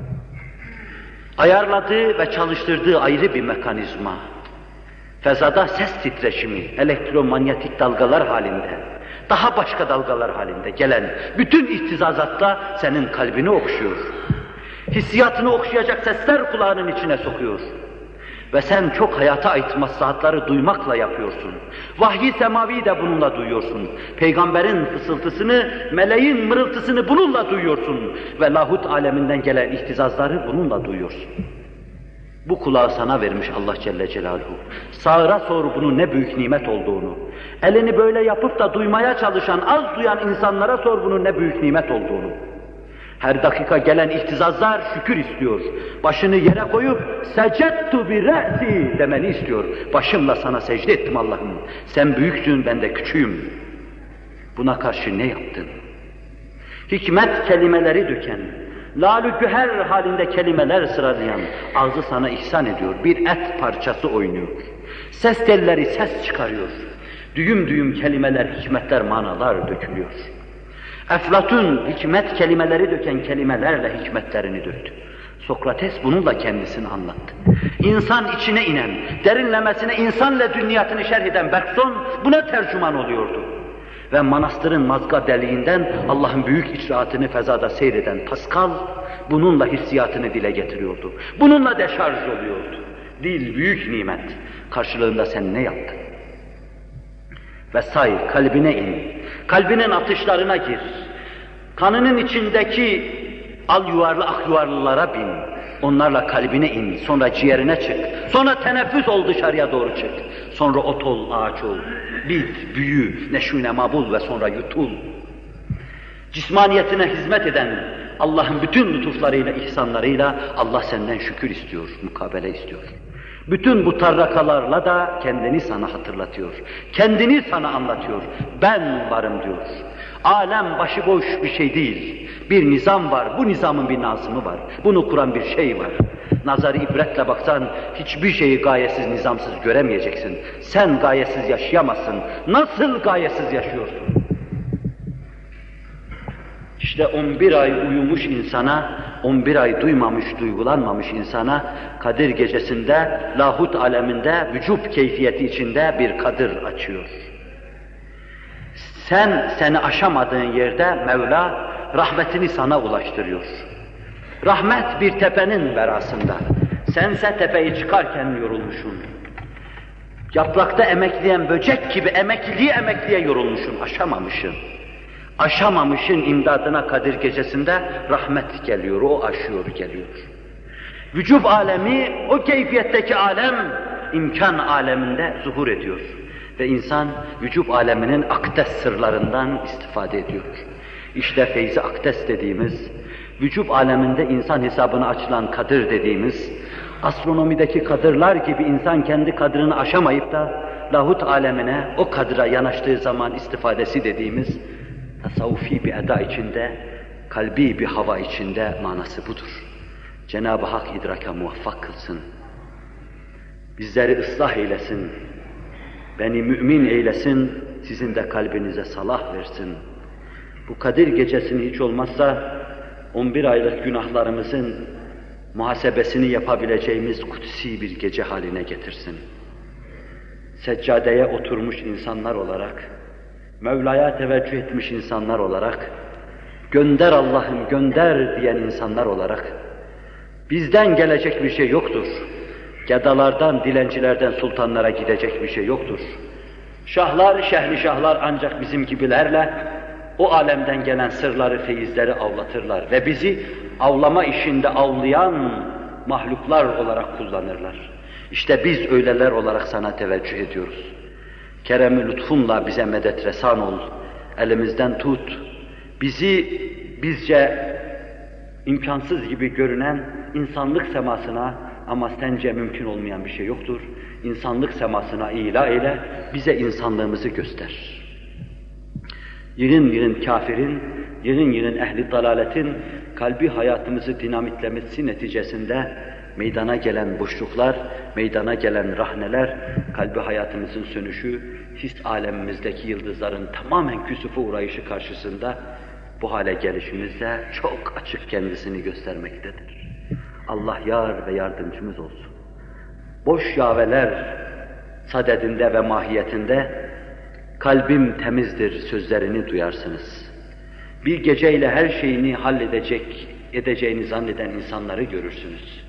Ayarladığı ve çalıştırdığı ayrı bir mekanizma. Fezada ses titreşimi, elektromanyetik dalgalar halinde, daha başka dalgalar halinde gelen bütün ihtizazatta senin kalbini okşuyor. Hissiyatını okşayacak sesler kulağının içine sokuyor. Ve sen çok hayata ait maslahatları duymakla yapıyorsun. Vahyi semavi de bununla duyuyorsun. Peygamberin fısıltısını, meleğin mırıltısını bununla duyuyorsun. Ve lahut aleminden gelen ihtizazları bununla duyuyorsun. Bu kulağı sana vermiş Allah Celle Celaluhu. Sağıra sor bunun ne büyük nimet olduğunu. Elini böyle yapıp da duymaya çalışan, az duyan insanlara sor bunun ne büyük nimet olduğunu. Her dakika gelen ihtizazlar şükür istiyor. Başını yere koyup secettu bi re'si demeni istiyor. Başımla sana secde ettim Allah'ım. Sen büyüksün, ben de küçüğüm. Buna karşı ne yaptın? Hikmet kelimeleri döken, lalü güher halinde kelimeler sıralayan, ağzı sana ihsan ediyor. Bir et parçası oynuyor. Ses telleri ses çıkarıyor. Düğüm düğüm kelimeler, hikmetler, manalar dökülüyor. Eflatun hikmet kelimeleri döken kelimelerle hikmetlerini döktü. Sokrates bununla kendisini anlattı. İnsan içine inen, derinlemesine insanla dünyatını şerh eden Bergson buna tercüman oluyordu. Ve manastırın mazga deliğinden Allah'ın büyük icraatını fezada seyreden Pascal bununla hissiyatını dile getiriyordu. Bununla deşarj oluyordu. Dil büyük nimet. Karşılığında sen ne yaptın? Ve say, kalbine in. Kalbinin atışlarına gir. Kanının içindeki al yuvarlı ak yuvarlılara bin. Onlarla kalbine in. Sonra ciğerine çık. Sonra teneffüs ol, dışarıya doğru çık. Sonra ot ol, ağaç ol. Bit, büyü, neşû-nema bul ve sonra yutul. Cismaniyetine hizmet eden Allah'ın bütün lütuflarıyla, ihsanlarıyla Allah senden şükür istiyor, mukabele istiyor. Bütün bu tarrakalarla da kendini sana hatırlatıyor. Kendini sana anlatıyor. Ben varım diyor. Alem başıboş bir şey değil. Bir nizam var. Bu nizamın bir nazımı var. Bunu kuran bir şey var. Nazarı ibretle baksan hiçbir şeyi gayesiz, nizamsız göremeyeceksin. Sen gayesiz yaşayamazsın. Nasıl gayesiz yaşıyorsun? İşte on bir ay uyumuş insana, on bir ay duymamış, duygulanmamış insana Kadir gecesinde, lahut aleminde, vücub keyfiyeti içinde bir kadir açıyor. Sen, seni aşamadığın yerde Mevla rahmetini sana ulaştırıyor. Rahmet bir tepenin verasında. Sense tepeyi çıkarken yorulmuşsun. Yaprakta emekleyen böcek gibi emekliliği emekliye yorulmuşsun, aşamamışsın. Aşamamışın imdadına Kadir gecesinde rahmet geliyor, o aşıyor geliyor. Vücub alemi, o keyfiyetteki alem, imkan aleminde zuhur ediyor. Ve insan vücub aleminin akdes sırlarından istifade ediyor. İşte feyzi akdes dediğimiz, vücub aleminde insan hesabına açılan kadir dediğimiz, astronomideki kadırlar gibi insan kendi kadrını aşamayıp da lahut alemine, o kadra yanaştığı zaman istifadesi dediğimiz, tasavvufi bir eda içinde, kalbi bir hava içinde manası budur. Cenab-ı Hak idraka muvaffak kılsın. Bizleri ıslah eylesin. Beni mümin eylesin. Sizin de kalbinize salah versin. Bu Kadir gecesini hiç olmazsa on bir aylık günahlarımızın muhasebesini yapabileceğimiz kutsi bir gece haline getirsin. Seccadeye oturmuş insanlar olarak, Mevla'ya teveccüh etmiş insanlar olarak, gönder Allah'ım gönder diyen insanlar olarak, bizden gelecek bir şey yoktur. Gedalardan, dilencilerden sultanlara gidecek bir şey yoktur. Şahlar, şehri şahlar ancak bizim gibilerle o alemden gelen sırları, feyizleri avlatırlar ve bizi avlama işinde avlayan mahluklar olarak kullanırlar. İşte biz öyleler olarak sana teveccüh ediyoruz. Kerem-i lütfunla bize medet resan ol, elimizden tut, bizi bizce imkansız gibi görünen insanlık semasına, ama sence mümkün olmayan bir şey yoktur, İnsanlık semasına ila eyle, bize insanlığımızı göster. Yığın yığın kafirin, yığın yığın ehli dalaletin kalbi hayatımızı dinamitlemesi neticesinde meydana gelen boşluklar, meydana gelen rahneler, kalbi hayatımızın sönüşü, his alemimizdeki yıldızların tamamen küsufa uğrayışı karşısında bu hale gelişimizde çok açık kendisini göstermektedir. Allah yar ve yardımcımız olsun. Boş yaveler sadedinde ve mahiyetinde kalbim temizdir sözlerini duyarsınız. Bir geceyle her şeyini halledecek, edeceğini zanneden insanları görürsünüz.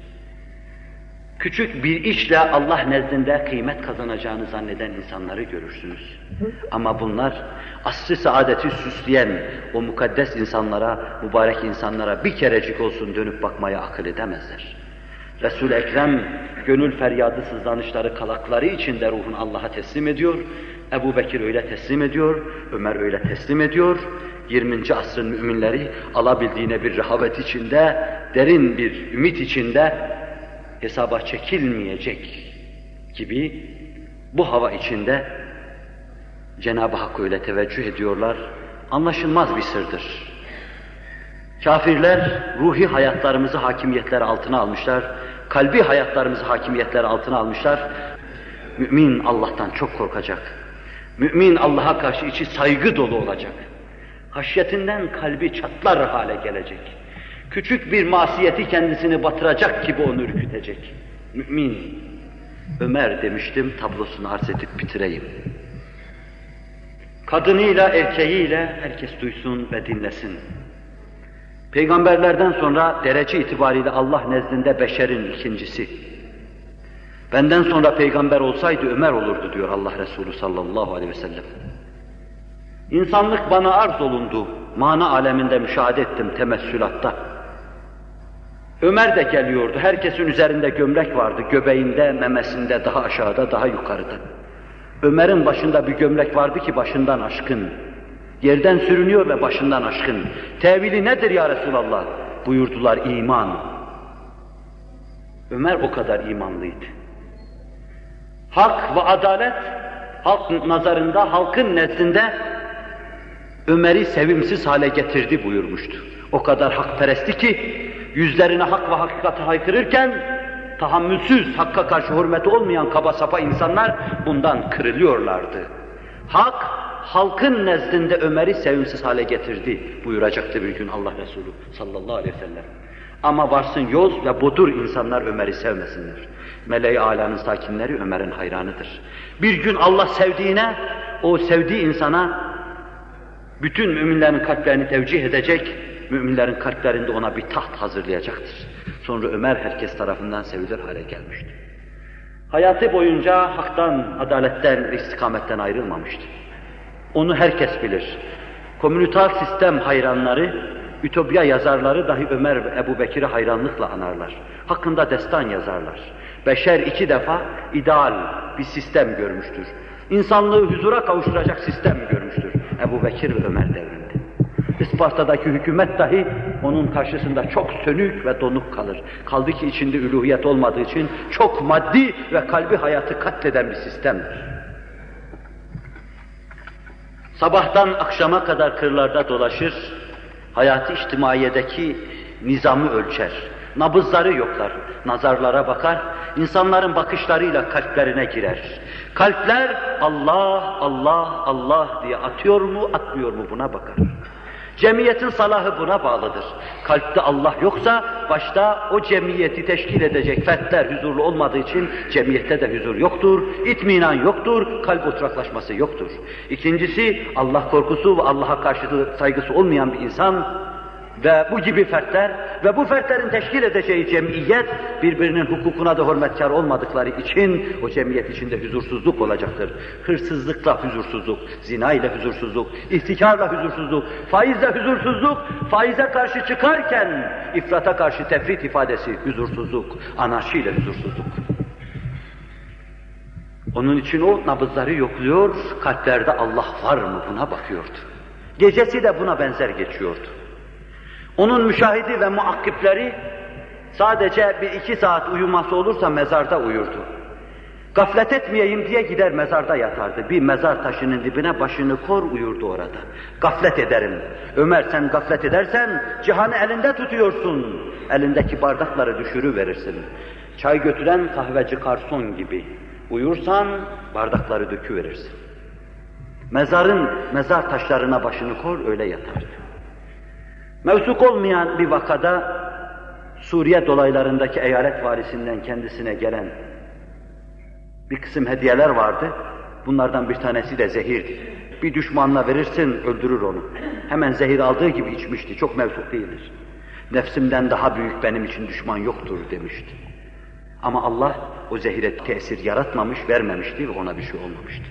Küçük bir işle Allah nezdinde kıymet kazanacağını zanneden insanları görürsünüz. Ama bunlar asr-ı saadeti süsleyen o mukaddes insanlara, mübarek insanlara bir kerecik olsun dönüp bakmaya akıl edemezler. Resul-i Ekrem gönül feryadı sızlanışları kalakları içinde ruhunu Allah'a teslim ediyor. Ebu Bekir öyle teslim ediyor, Ömer öyle teslim ediyor. yirminci asrın müminleri alabildiğine bir rehavet içinde, derin bir ümit içinde hesaba çekilmeyecek gibi bu hava içinde Cenab-ı Hakk'a öyle teveccüh ediyorlar. Anlaşılmaz bir sırdır. Kafirler ruhi hayatlarımızı hakimiyetler altına almışlar. Kalbi hayatlarımızı hakimiyetler altına almışlar. Mümin Allah'tan çok korkacak. Mümin Allah'a karşı içi saygı dolu olacak. Haşyetinden kalbi çatlar hale gelecek. Küçük bir masiyeti kendisini batıracak gibi onu ürkütecek. Mümin, Ömer demiştim, tablosunu arz edip bitireyim. Kadınıyla, erkeğiyle herkes duysun ve dinlesin. Peygamberlerden sonra derece itibariyle Allah nezdinde beşerin ikincisi. Benden sonra peygamber olsaydı Ömer olurdu diyor Allah Resulü sallallahu aleyhi ve sellem. İnsanlık bana arz olundu, mana aleminde müşahede ettim temessülatta. Ömer de geliyordu, herkesin üzerinde gömlek vardı, göbeğinde, memesinde, daha aşağıda, daha yukarıda. Ömer'in başında bir gömlek vardı ki başından aşkın. Yerden sürünüyor ve başından aşkın. Tevili nedir ya Resulallah? Buyurdular iman. Ömer o kadar imanlıydı. Hak ve adalet, halk nazarında, halkın nezdinde Ömer'i sevimsiz hale getirdi buyurmuştu. O kadar hakperesti ki, yüzlerine hak ve hakikati haykırırken, tahammülsüz, hakka karşı hürmeti olmayan kaba sapa insanlar bundan kırılıyorlardı. Hak, halkın nezdinde Ömer'i sevimsiz hale getirdi buyuracaktı bir gün Allah Resulü sallallahu aleyhi ve sellem. Ama varsın yoz ve budur insanlar Ömer'i sevmesinler. Meleği âlânın sakinleri Ömer'in hayranıdır. Bir gün Allah sevdiğine, o sevdiği insana bütün müminlerin kalplerini tevcih edecek, müminlerin kalplerinde ona bir taht hazırlayacaktır. Sonra Ömer herkes tarafından sevilir hale gelmişti. Hayatı boyunca haktan, adaletten, istikametten ayrılmamıştı. Onu herkes bilir. Komüniter sistem hayranları, Ütopya yazarları dahi Ömer ve Ebu Bekir'i hayranlıkla anarlar. Hakkında destan yazarlar. Beşer iki defa ideal bir sistem görmüştür. İnsanlığı huzura kavuşturacak sistem görmüştür Ebu Bekir ve Ömer devrinde. İsparta'daki hükümet dahi onun karşısında çok sönük ve donuk kalır. Kaldı ki içinde üluhiyet olmadığı için çok maddi ve kalbi hayatı katleden bir sistemdir. Sabahtan akşama kadar kırlarda dolaşır, hayatı içtimaiyedeki nizamı ölçer, nabızları yoklar, nazarlara bakar, insanların bakışlarıyla kalplerine girer. Kalpler Allah, Allah, Allah diye atıyor mu, atmıyor mu buna bakar. Cemiyetin salahı buna bağlıdır. Kalpte Allah yoksa başta o cemiyeti teşkil edecek fertler huzurlu olmadığı için cemiyette de huzur yoktur, itminan yoktur, kalp oturaklaşması yoktur. İkincisi Allah korkusu ve Allah'a karşı saygısı olmayan bir insan ve bu gibi fertler ve bu fertlerin teşkil edeceği cemiyet birbirinin hukukuna da hürmetkar olmadıkları için o cemiyet içinde huzursuzluk olacaktır. Hırsızlıkla huzursuzluk, zina ile huzursuzluk, ihtikarla huzursuzluk, faizle huzursuzluk, faize karşı çıkarken ifrata karşı tefrit ifadesi huzursuzluk, anarşiyle huzursuzluk. Onun için o nabızları yokluyor, kalplerde Allah var mı buna bakıyordu. Gecesi de buna benzer geçiyordu. Onun müşahidi ve muakkipleri sadece bir iki saat uyuması olursa mezarda uyurdu. Gaflet etmeyeyim diye gider mezarda yatardı. Bir mezar taşının dibine başını kor uyurdu orada. Gaflet ederim. Ömer sen gaflet edersen cihanı elinde tutuyorsun. Elindeki bardakları düşürüverirsin. Çay götüren kahveci garson gibi. Uyursan bardakları döküverirsin. Mezarın, mezar taşlarına başını kor öyle yatardı. Mevsuk olmayan bir vakada Suriye dolaylarındaki eyalet valisinden kendisine gelen bir kısım hediyeler vardı. Bunlardan bir tanesi de zehirdi. Bir düşmanına verirsin, öldürür onu. Hemen zehir aldığı gibi içmişti, çok mevsuk değildir. Nefsimden daha büyük benim için düşman yoktur demişti. Ama Allah o zehire tesir yaratmamış, vermemişti ve ona bir şey olmamıştı.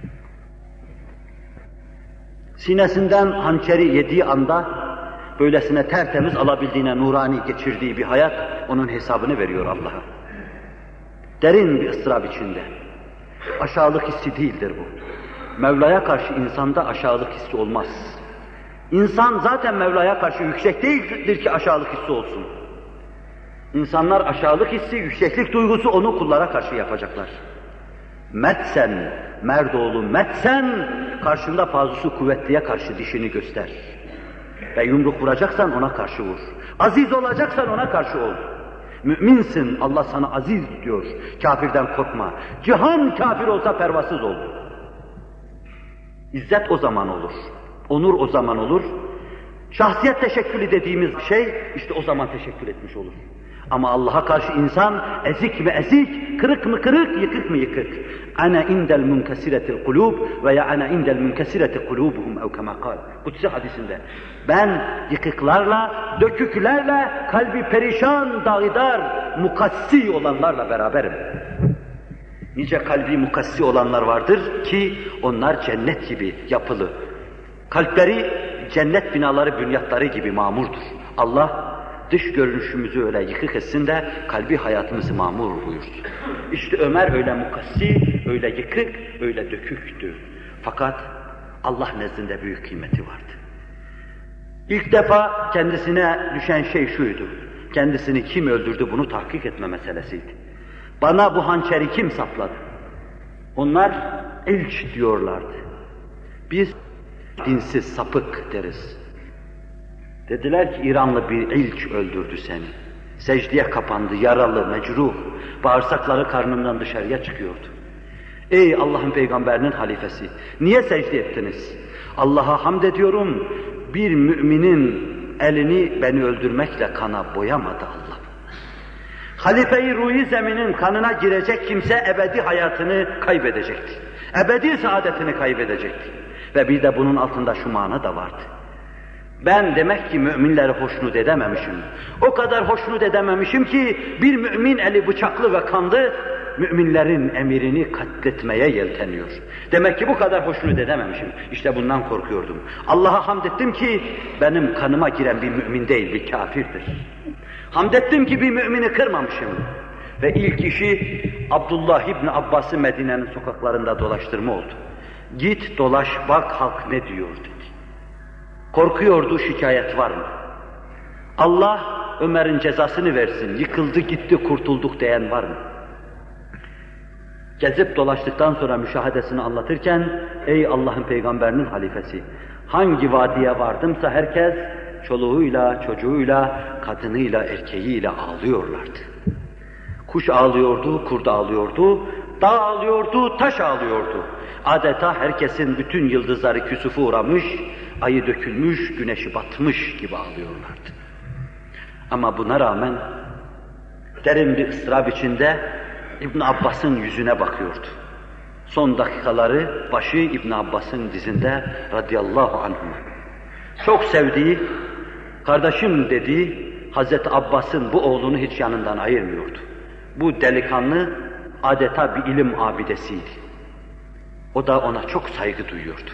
Sinesinden hançeri yediği anda böylesine tertemiz alabildiğine nurani geçirdiği bir hayat onun hesabını veriyor Allah'a. Derin bir ıstırap içinde. Aşağılık hissi değildir bu. Mevla'ya karşı insanda aşağılık hissi olmaz. İnsan zaten Mevla'ya karşı yüksek değildir ki aşağılık hissi olsun. İnsanlar aşağılık hissi, yükseklik duygusu onu kullara karşı yapacaklar. Mertsen, merdoğlu mertsen, karşında fazlası kuvvetliye karşı dişini göster. Ve yumruk vuracaksan ona karşı vur. Aziz olacaksan ona karşı ol. Müminsin, Allah sana aziz diyor. Kafirden korkma. Cihan kafir olsa pervasız ol. İzzet o zaman olur. Onur o zaman olur. Şahsiyet teşekkülü dediğimiz şey işte o zaman teşekkül etmiş olur. Ama Allah'a karşı insan ezik mi ezik, kırık mı kırık, yıkık mı yıkık. Ana indel munkesiretil kulub veya ana indel munkesireti kulubuhum ev kema kal. Kutsi hadisinde. Ben yıkıklarla, döküklerle, kalbi perişan, dağidar, mukassi olanlarla beraberim. Nice kalbi mukassi olanlar vardır ki onlar cennet gibi yapılı. Kalpleri cennet binaları, bünyatları gibi mamurdur. Allah dış görünüşümüzü öyle yıkık etsin de kalbi hayatımızı mamur buyursun. İşte Ömer öyle mukassi, öyle yıkık, öyle döküktü. Fakat Allah nezdinde büyük kıymeti vardı. İlk defa kendisine düşen şey şuydu. Kendisini kim öldürdü bunu tahkik etme meselesiydi. Bana bu hançeri kim sapladı? Onlar ilç diyorlardı. Biz dinsiz sapık deriz. Dediler ki İranlı bir ilç öldürdü seni. Secdeye kapandı, yaralı, mecruh, bağırsakları karnından dışarıya çıkıyordu. Ey Allah'ın peygamberinin halifesi, niye secde ettiniz? Allah'a hamd ediyorum, bir müminin elini beni öldürmekle kana boyamadı Allah. Halife-i Ruhi Zemin'in kanına girecek kimse ebedi hayatını kaybedecekti. Ebedi saadetini kaybedecekti. Ve bir de bunun altında şu mana da vardı. Ben demek ki müminleri hoşnut edememişim. O kadar hoşnut edememişim ki bir mümin eli bıçaklı ve kanlı müminlerin emirini katletmeye yelteniyor. Demek ki bu kadar hoşnut edememişim. İşte bundan korkuyordum. Allah'a hamd ettim ki benim kanıma giren bir mümin değil, bir kafirdir. Hamd ettim ki bir mümini kırmamışım. Ve ilk işi Abdullah İbni Abbas'ı Medine'nin sokaklarında dolaştırma oldu. Git dolaş bak halk ne diyor dedi. Korkuyordu, şikayet var mı? Allah Ömer'in cezasını versin, yıkıldı gitti kurtulduk diyen var mı? Gezip dolaştıktan sonra müşahadesini anlatırken, ey Allah'ın peygamberinin halifesi, hangi vadiye vardımsa herkes çoluğuyla, çocuğuyla, kadınıyla, erkeğiyle ağlıyorlardı. Kuş ağlıyordu, kurt ağlıyordu, dağ ağlıyordu, taş ağlıyordu. Adeta herkesin bütün yıldızları küsufe uğramış, ayı dökülmüş, güneşi batmış gibi ağlıyorlardı. Ama buna rağmen derin bir ıstırap içinde İbn Abbas'ın yüzüne bakıyordu. Son dakikaları başı İbn Abbas'ın dizinde radıyallahu anhuma. Çok sevdiği, kardeşim dediği Hazreti Abbas'ın bu oğlunu hiç yanından ayırmıyordu. Bu delikanlı adeta bir ilim abidesiydi. O da ona çok saygı duyuyordu.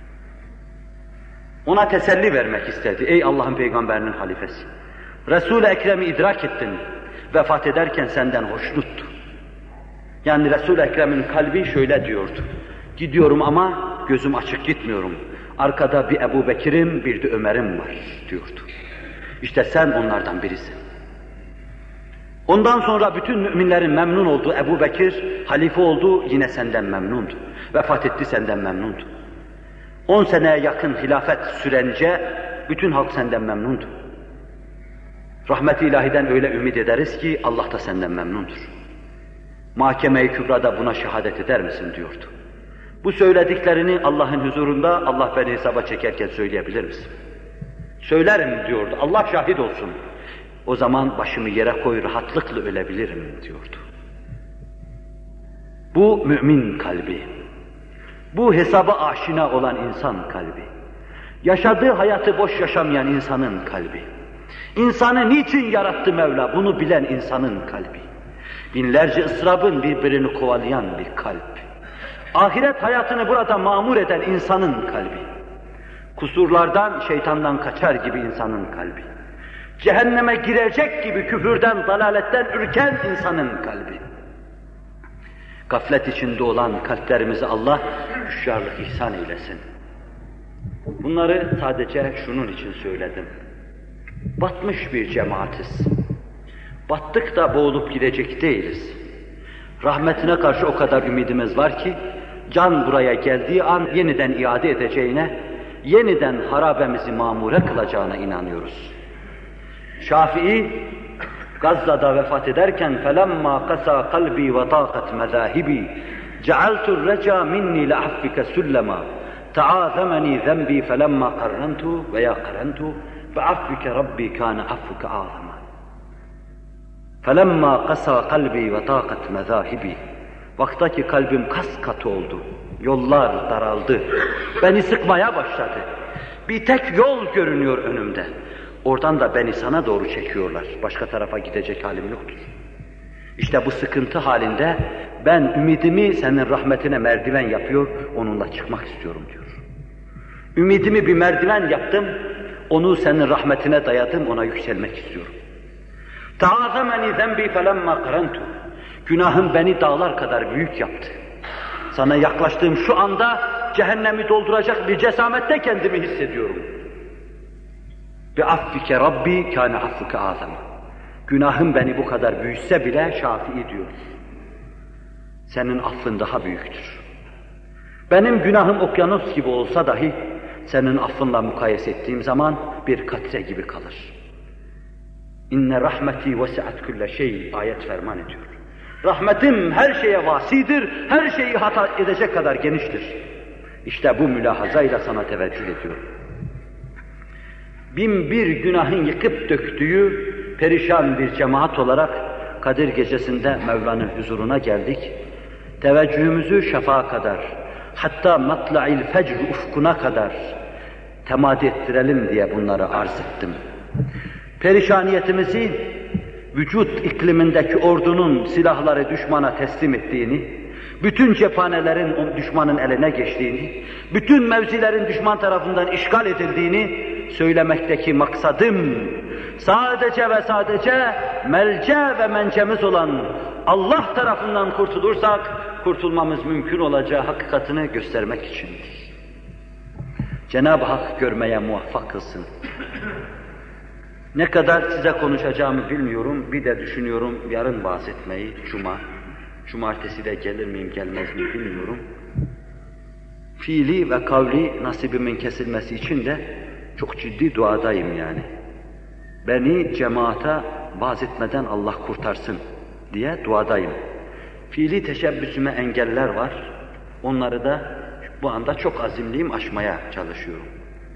Ona teselli vermek istedi. Ey Allah'ın peygamberinin halifesi. Resul-i Ekrem'i idrak ettin. Vefat ederken senden hoşnuttu. Yani Resul-i Ekrem'in kalbi şöyle diyordu. Gidiyorum ama gözüm açık gitmiyorum. Arkada bir Ebu Bekir'im, bir de Ömer'im var diyordu. İşte sen onlardan birisin. Ondan sonra bütün müminlerin memnun olduğu Ebu Bekir, halife oldu, yine senden memnundu. Vefat etti, senden memnundu. On seneye yakın hilafet sürence bütün halk senden memnundu. Rahmet-i ilahiden öyle ümit ederiz ki Allah da senden memnundur. Mahkeme-i Kübra'da buna şehadet eder misin diyordu. Bu söylediklerini Allah'ın huzurunda Allah beni hesaba çekerken söyleyebilir misin? Söylerim diyordu, Allah şahit olsun. O zaman başımı yere koy, rahatlıkla ölebilirim diyordu. Bu mümin kalbi. Bu hesaba aşina olan insan kalbi. Yaşadığı hayatı boş yaşamayan insanın kalbi. İnsanı niçin yarattı Mevla, bunu bilen insanın kalbi. Binlerce ıstırabın birbirini kovalayan bir kalp. Ahiret hayatını burada mamur eden insanın kalbi. Kusurlardan, şeytandan kaçar gibi insanın kalbi. Cehenneme girecek gibi küfürden, dalaletten ürken insanın kalbi. Gaflet içinde olan kalplerimizi Allah hüşyarlık ihsan eylesin. Bunları sadece şunun için söyledim. Batmış bir cemaatiz. Battık da boğulup gidecek değiliz. Rahmetine karşı o kadar ümidimiz var ki, can buraya geldiği an yeniden iade edeceğine, yeniden harabemizi mamure kılacağına inanıyoruz. Şafii, Gazze'da vefat ederken فَلَمَّا قَسَى قَلْبِي وَطَاقَتْ مَذَاهِبِي جَعَلْتُ الرَّجَى مِنِّي لَعَفِّكَ سُلَّمًا تَعَاذَمَنِي ذَنْبِي فَلَمَّا قَرَّنْتُ وَيَا قَرَّنْتُ بِعَفْوِكَ رَبِّي كَانَ عَفْوُكَ عَظَمًا فَلَمَّا قَسَى قَلْبِي وَطَاقَتْ مَذَاهِبِي Vaktaki kalbim kas katı oldu, yollar daraldı, beni sıkmaya başladı. Bir tek yol görünüyor önümde. Oradan da beni sana doğru çekiyorlar. Başka tarafa gidecek halim yoktur. İşte bu sıkıntı halinde ben ümidimi senin rahmetine merdiven yapıyor, onunla çıkmak istiyorum diyor. Ümidimi bir merdiven yaptım, onu senin rahmetine dayadım, ona yükselmek istiyorum. تَعَاظَمَنِي ذَنْبِي فَلَمَّا قَرَنْتُ Günahım beni dağlar kadar büyük yaptı. Sana yaklaştığım şu anda cehennemi dolduracak bir cesamette kendimi hissediyorum. بِعَفِّكَ رَبِّي كَانَ عَفُّكَ عَظَمًا Günahım beni bu kadar büyütse bile Şafii diyor. Senin affın daha büyüktür. Benim günahım okyanus gibi olsa dahi senin affınla mukayese ettiğim zaman bir katre gibi kalır. İnne rahmeti vesiat kulle şey ayet ferman ediyor. Rahmetim her şeye vasidir, her şeyi hata edecek kadar geniştir. İşte bu mülahazayla sana teveccüh ediyorum. Bin bir günahın yıkıp döktüğü perişan bir cemaat olarak Kadir Gecesi'nde Mevla'nın huzuruna geldik. Teveccühümüzü şafağa kadar, hatta matla'il fecr ufkuna kadar temadi ettirelim diye bunları arz ettim. Perişaniyetimizi vücut iklimindeki ordunun silahları düşmana teslim ettiğini, bütün cephanelerin o düşmanın eline geçtiğini, bütün mevzilerin düşman tarafından işgal edildiğini söylemekteki maksadım, sadece ve sadece melce ve mencemiz olan Allah tarafından kurtulursak, kurtulmamız mümkün olacağı hakikatini göstermek içindir. Cenab-ı Hak görmeye muvaffak kılsın. Ne kadar size konuşacağımı bilmiyorum, bir de düşünüyorum yarın bahsetmeyi, cuma. Cumartesi de gelir miyim, gelmez miyim bilmiyorum. Fiili ve kavli nasibimin kesilmesi için de çok ciddi duadayım yani. Beni cemaate vaaz etmeden Allah kurtarsın diye duadayım. Fiili teşebbüsüme engeller var, onları da bu anda çok azimliyim, aşmaya çalışıyorum.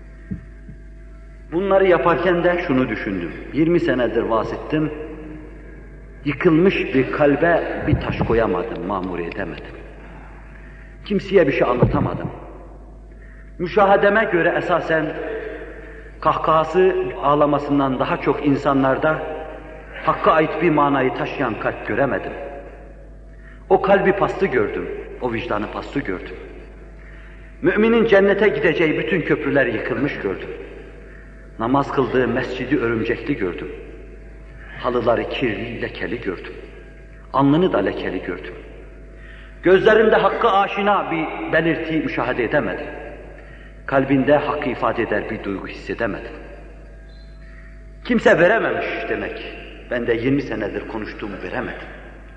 Bunları yaparken de şunu düşündüm, yirmi senedir vaaz ettim, yıkılmış bir kalbe bir taş koyamadım, mamur edemedim. Kimseye bir şey anlatamadım. Müşahedeme göre esasen kahkahası ağlamasından daha çok insanlarda Hakk'a ait bir manayı taşıyan kalp göremedim. O kalbi pastı gördüm, o vicdanı pastı gördüm. Müminin cennete gideceği bütün köprüler yıkılmış gördüm. Namaz kıldığı mescidi örümcekli gördüm. Halıları kirli, lekeli gördüm. Alnını da lekeli gördüm. Gözlerinde Hakk'a aşina bir belirti müşahede edemedim. Kalbinde Hakk'ı ifade eder bir duygu hissedemedim. Kimse verememiş demek. Ben de yirmi senedir konuştuğumu veremedim.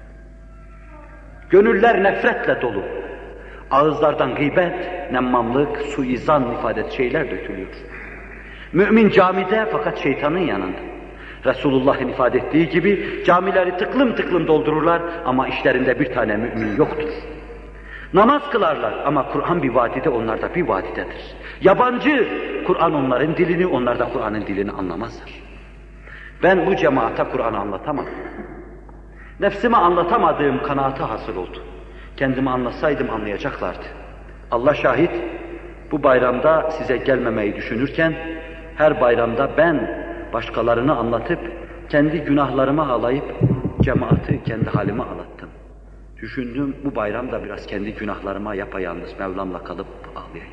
Gönüller nefretle dolu. Ağızlardan gıybet, nemmamlık, suizan ifade şeyler dökülüyor. Mümin camide fakat şeytanın yanında. Resulullah'ın ifade ettiği gibi camileri tıklım tıklım doldururlar ama işlerinde bir tane mümin yoktur. Namaz kılarlar ama Kur'an bir vadide, onlar da bir vadidedir. Yabancı Kur'an onların dilini, onlar da Kur'an'ın dilini anlamazlar. Ben bu cemaate Kur'an'ı anlatamadım. Nefsime anlatamadığım kanaati hasıl oldu. Kendimi anlatsaydım anlayacaklardı. Allah şahit, bu bayramda size gelmemeyi düşünürken, her bayramda ben başkalarını anlatıp, kendi günahlarıma ağlayıp, cemaati kendi halime ağlattım. Düşündüm, bu bayramda biraz kendi günahlarıma yapayalnız Mevlam'la kalıp ağlayayım.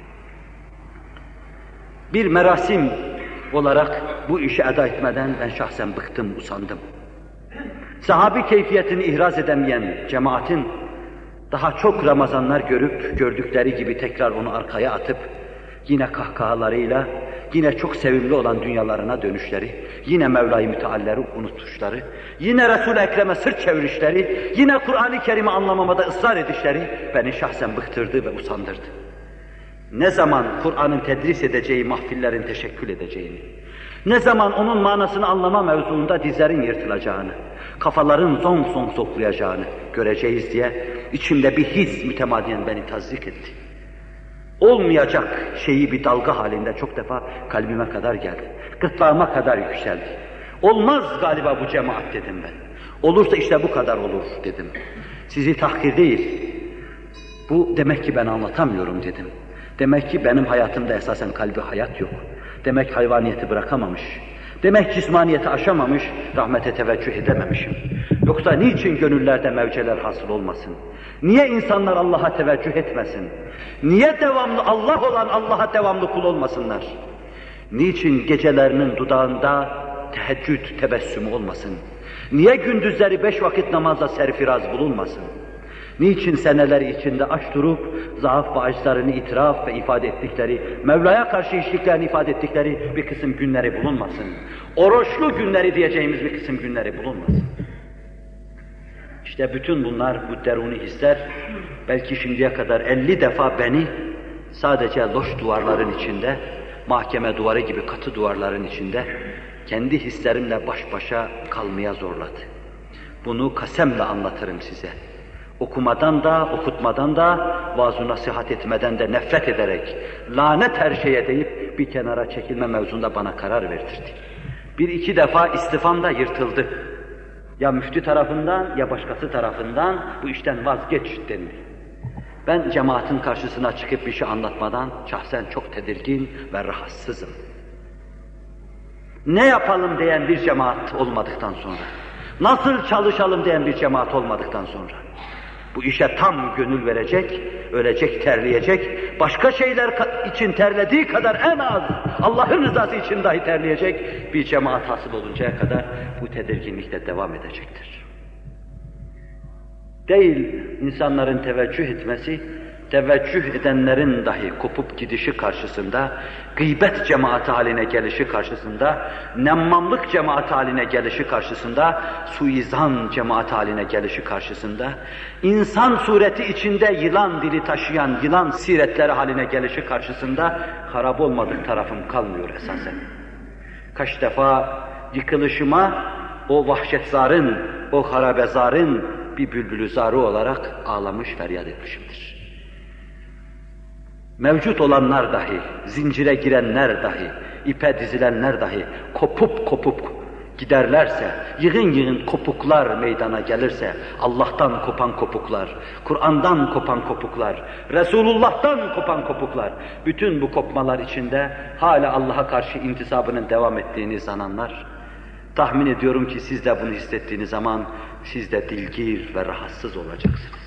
Bir merasim olarak bu işi eda etmeden ben şahsen bıktım, usandım. Sahabi keyfiyetini ihraz edemeyen cemaatin, daha çok Ramazanlar görüp, gördükleri gibi tekrar onu arkaya atıp, yine kahkahalarıyla, yine çok sevimli olan dünyalarına dönüşleri, yine Mevla-i Mütealler'i unutuşları, yine Resul-i Ekrem'e sırt çevirişleri, yine Kur'an-ı Kerim'i anlamamada ısrar edişleri beni şahsen bıktırdı ve usandırdı. Ne zaman Kur'an'ın tedris edeceği mahfillerin teşekkül edeceğini, ne zaman onun manasını anlama mevzuunda dizlerin yırtılacağını, kafaların zon zon soklayacağını göreceğiz diye içimde bir his mütemadiyen beni tazdik etti. Olmayacak şeyi bir dalga halinde çok defa kalbime kadar geldi. Gırtlağıma kadar yükseldi. Olmaz galiba bu cemaat dedim ben. Olursa işte bu kadar olur dedim. Sizi tahkir değil. Bu demek ki ben anlatamıyorum dedim. Demek ki benim hayatımda esasen kalbi hayat yok. Demek hayvaniyeti bırakamamış. Demek cismaniyeti aşamamış, rahmete teveccüh edememişim. Yoksa niçin gönüllerde mevceler hasıl olmasın? Niye insanlar Allah'a teveccüh etmesin? Niye devamlı Allah olan Allah'a devamlı kul olmasınlar? Niçin gecelerinin dudağında teheccüd tebessümü olmasın? Niye gündüzleri beş vakit namazda serfiraz bulunmasın? Niçin seneler içinde aç durup, zaaf ve acılarını itiraf ve ifade ettikleri, Mevla'ya karşı işliklerini ifade ettikleri bir kısım günleri bulunmasın? Oruçlu günleri diyeceğimiz bir kısım günleri bulunmasın? İşte bütün bunlar, bu deruni hisler, belki şimdiye kadar elli defa beni sadece loş duvarların içinde, mahkeme duvarı gibi katı duvarların içinde, kendi hislerimle baş başa kalmaya zorladı. Bunu kasemle anlatırım size. Okumadan da, okutmadan da, vaaz-ı nasihat etmeden de nefret ederek, lanet her şeye deyip bir kenara çekilme mevzunda bana karar verdirdi. Bir iki defa istifam da yırtıldı. Ya müftü tarafından ya başkası tarafından bu işten vazgeç dendi. Ben cemaatin karşısına çıkıp bir şey anlatmadan şahsen çok tedirgin ve rahatsızım. Ne yapalım diyen bir cemaat olmadıktan sonra, nasıl çalışalım diyen bir cemaat olmadıktan sonra, bu işe tam gönül verecek, ölecek, terleyecek, başka şeyler için terlediği kadar en az Allah'ın rızası için dahi terleyecek bir cemaat hasıl oluncaya kadar bu tedirginlikte devam edecektir. Değil insanların teveccüh etmesi, teveccüh edenlerin dahi kopup gidişi karşısında, gıybet cemaati haline gelişi karşısında, nemmamlık cemaati haline gelişi karşısında, suizan cemaati haline gelişi karşısında, insan sureti içinde yılan dili taşıyan yılan siretleri haline gelişi karşısında harap olmadık tarafım kalmıyor esasen. Kaç defa yıkılışıma o vahşetzarın, o harabezarın bir bülbülü zarı olarak ağlamış, feryat etmişimdir. Mevcut olanlar dahi, zincire girenler dahi, ipe dizilenler dahi kopup kopup giderlerse, yığın yığın kopuklar meydana gelirse, Allah'tan kopan kopuklar, Kur'an'dan kopan kopuklar, Resulullah'tan kopan kopuklar, bütün bu kopmalar içinde hala Allah'a karşı intisabının devam ettiğini sananlar, tahmin ediyorum ki siz de bunu hissettiğiniz zaman siz de dilgir ve rahatsız olacaksınız.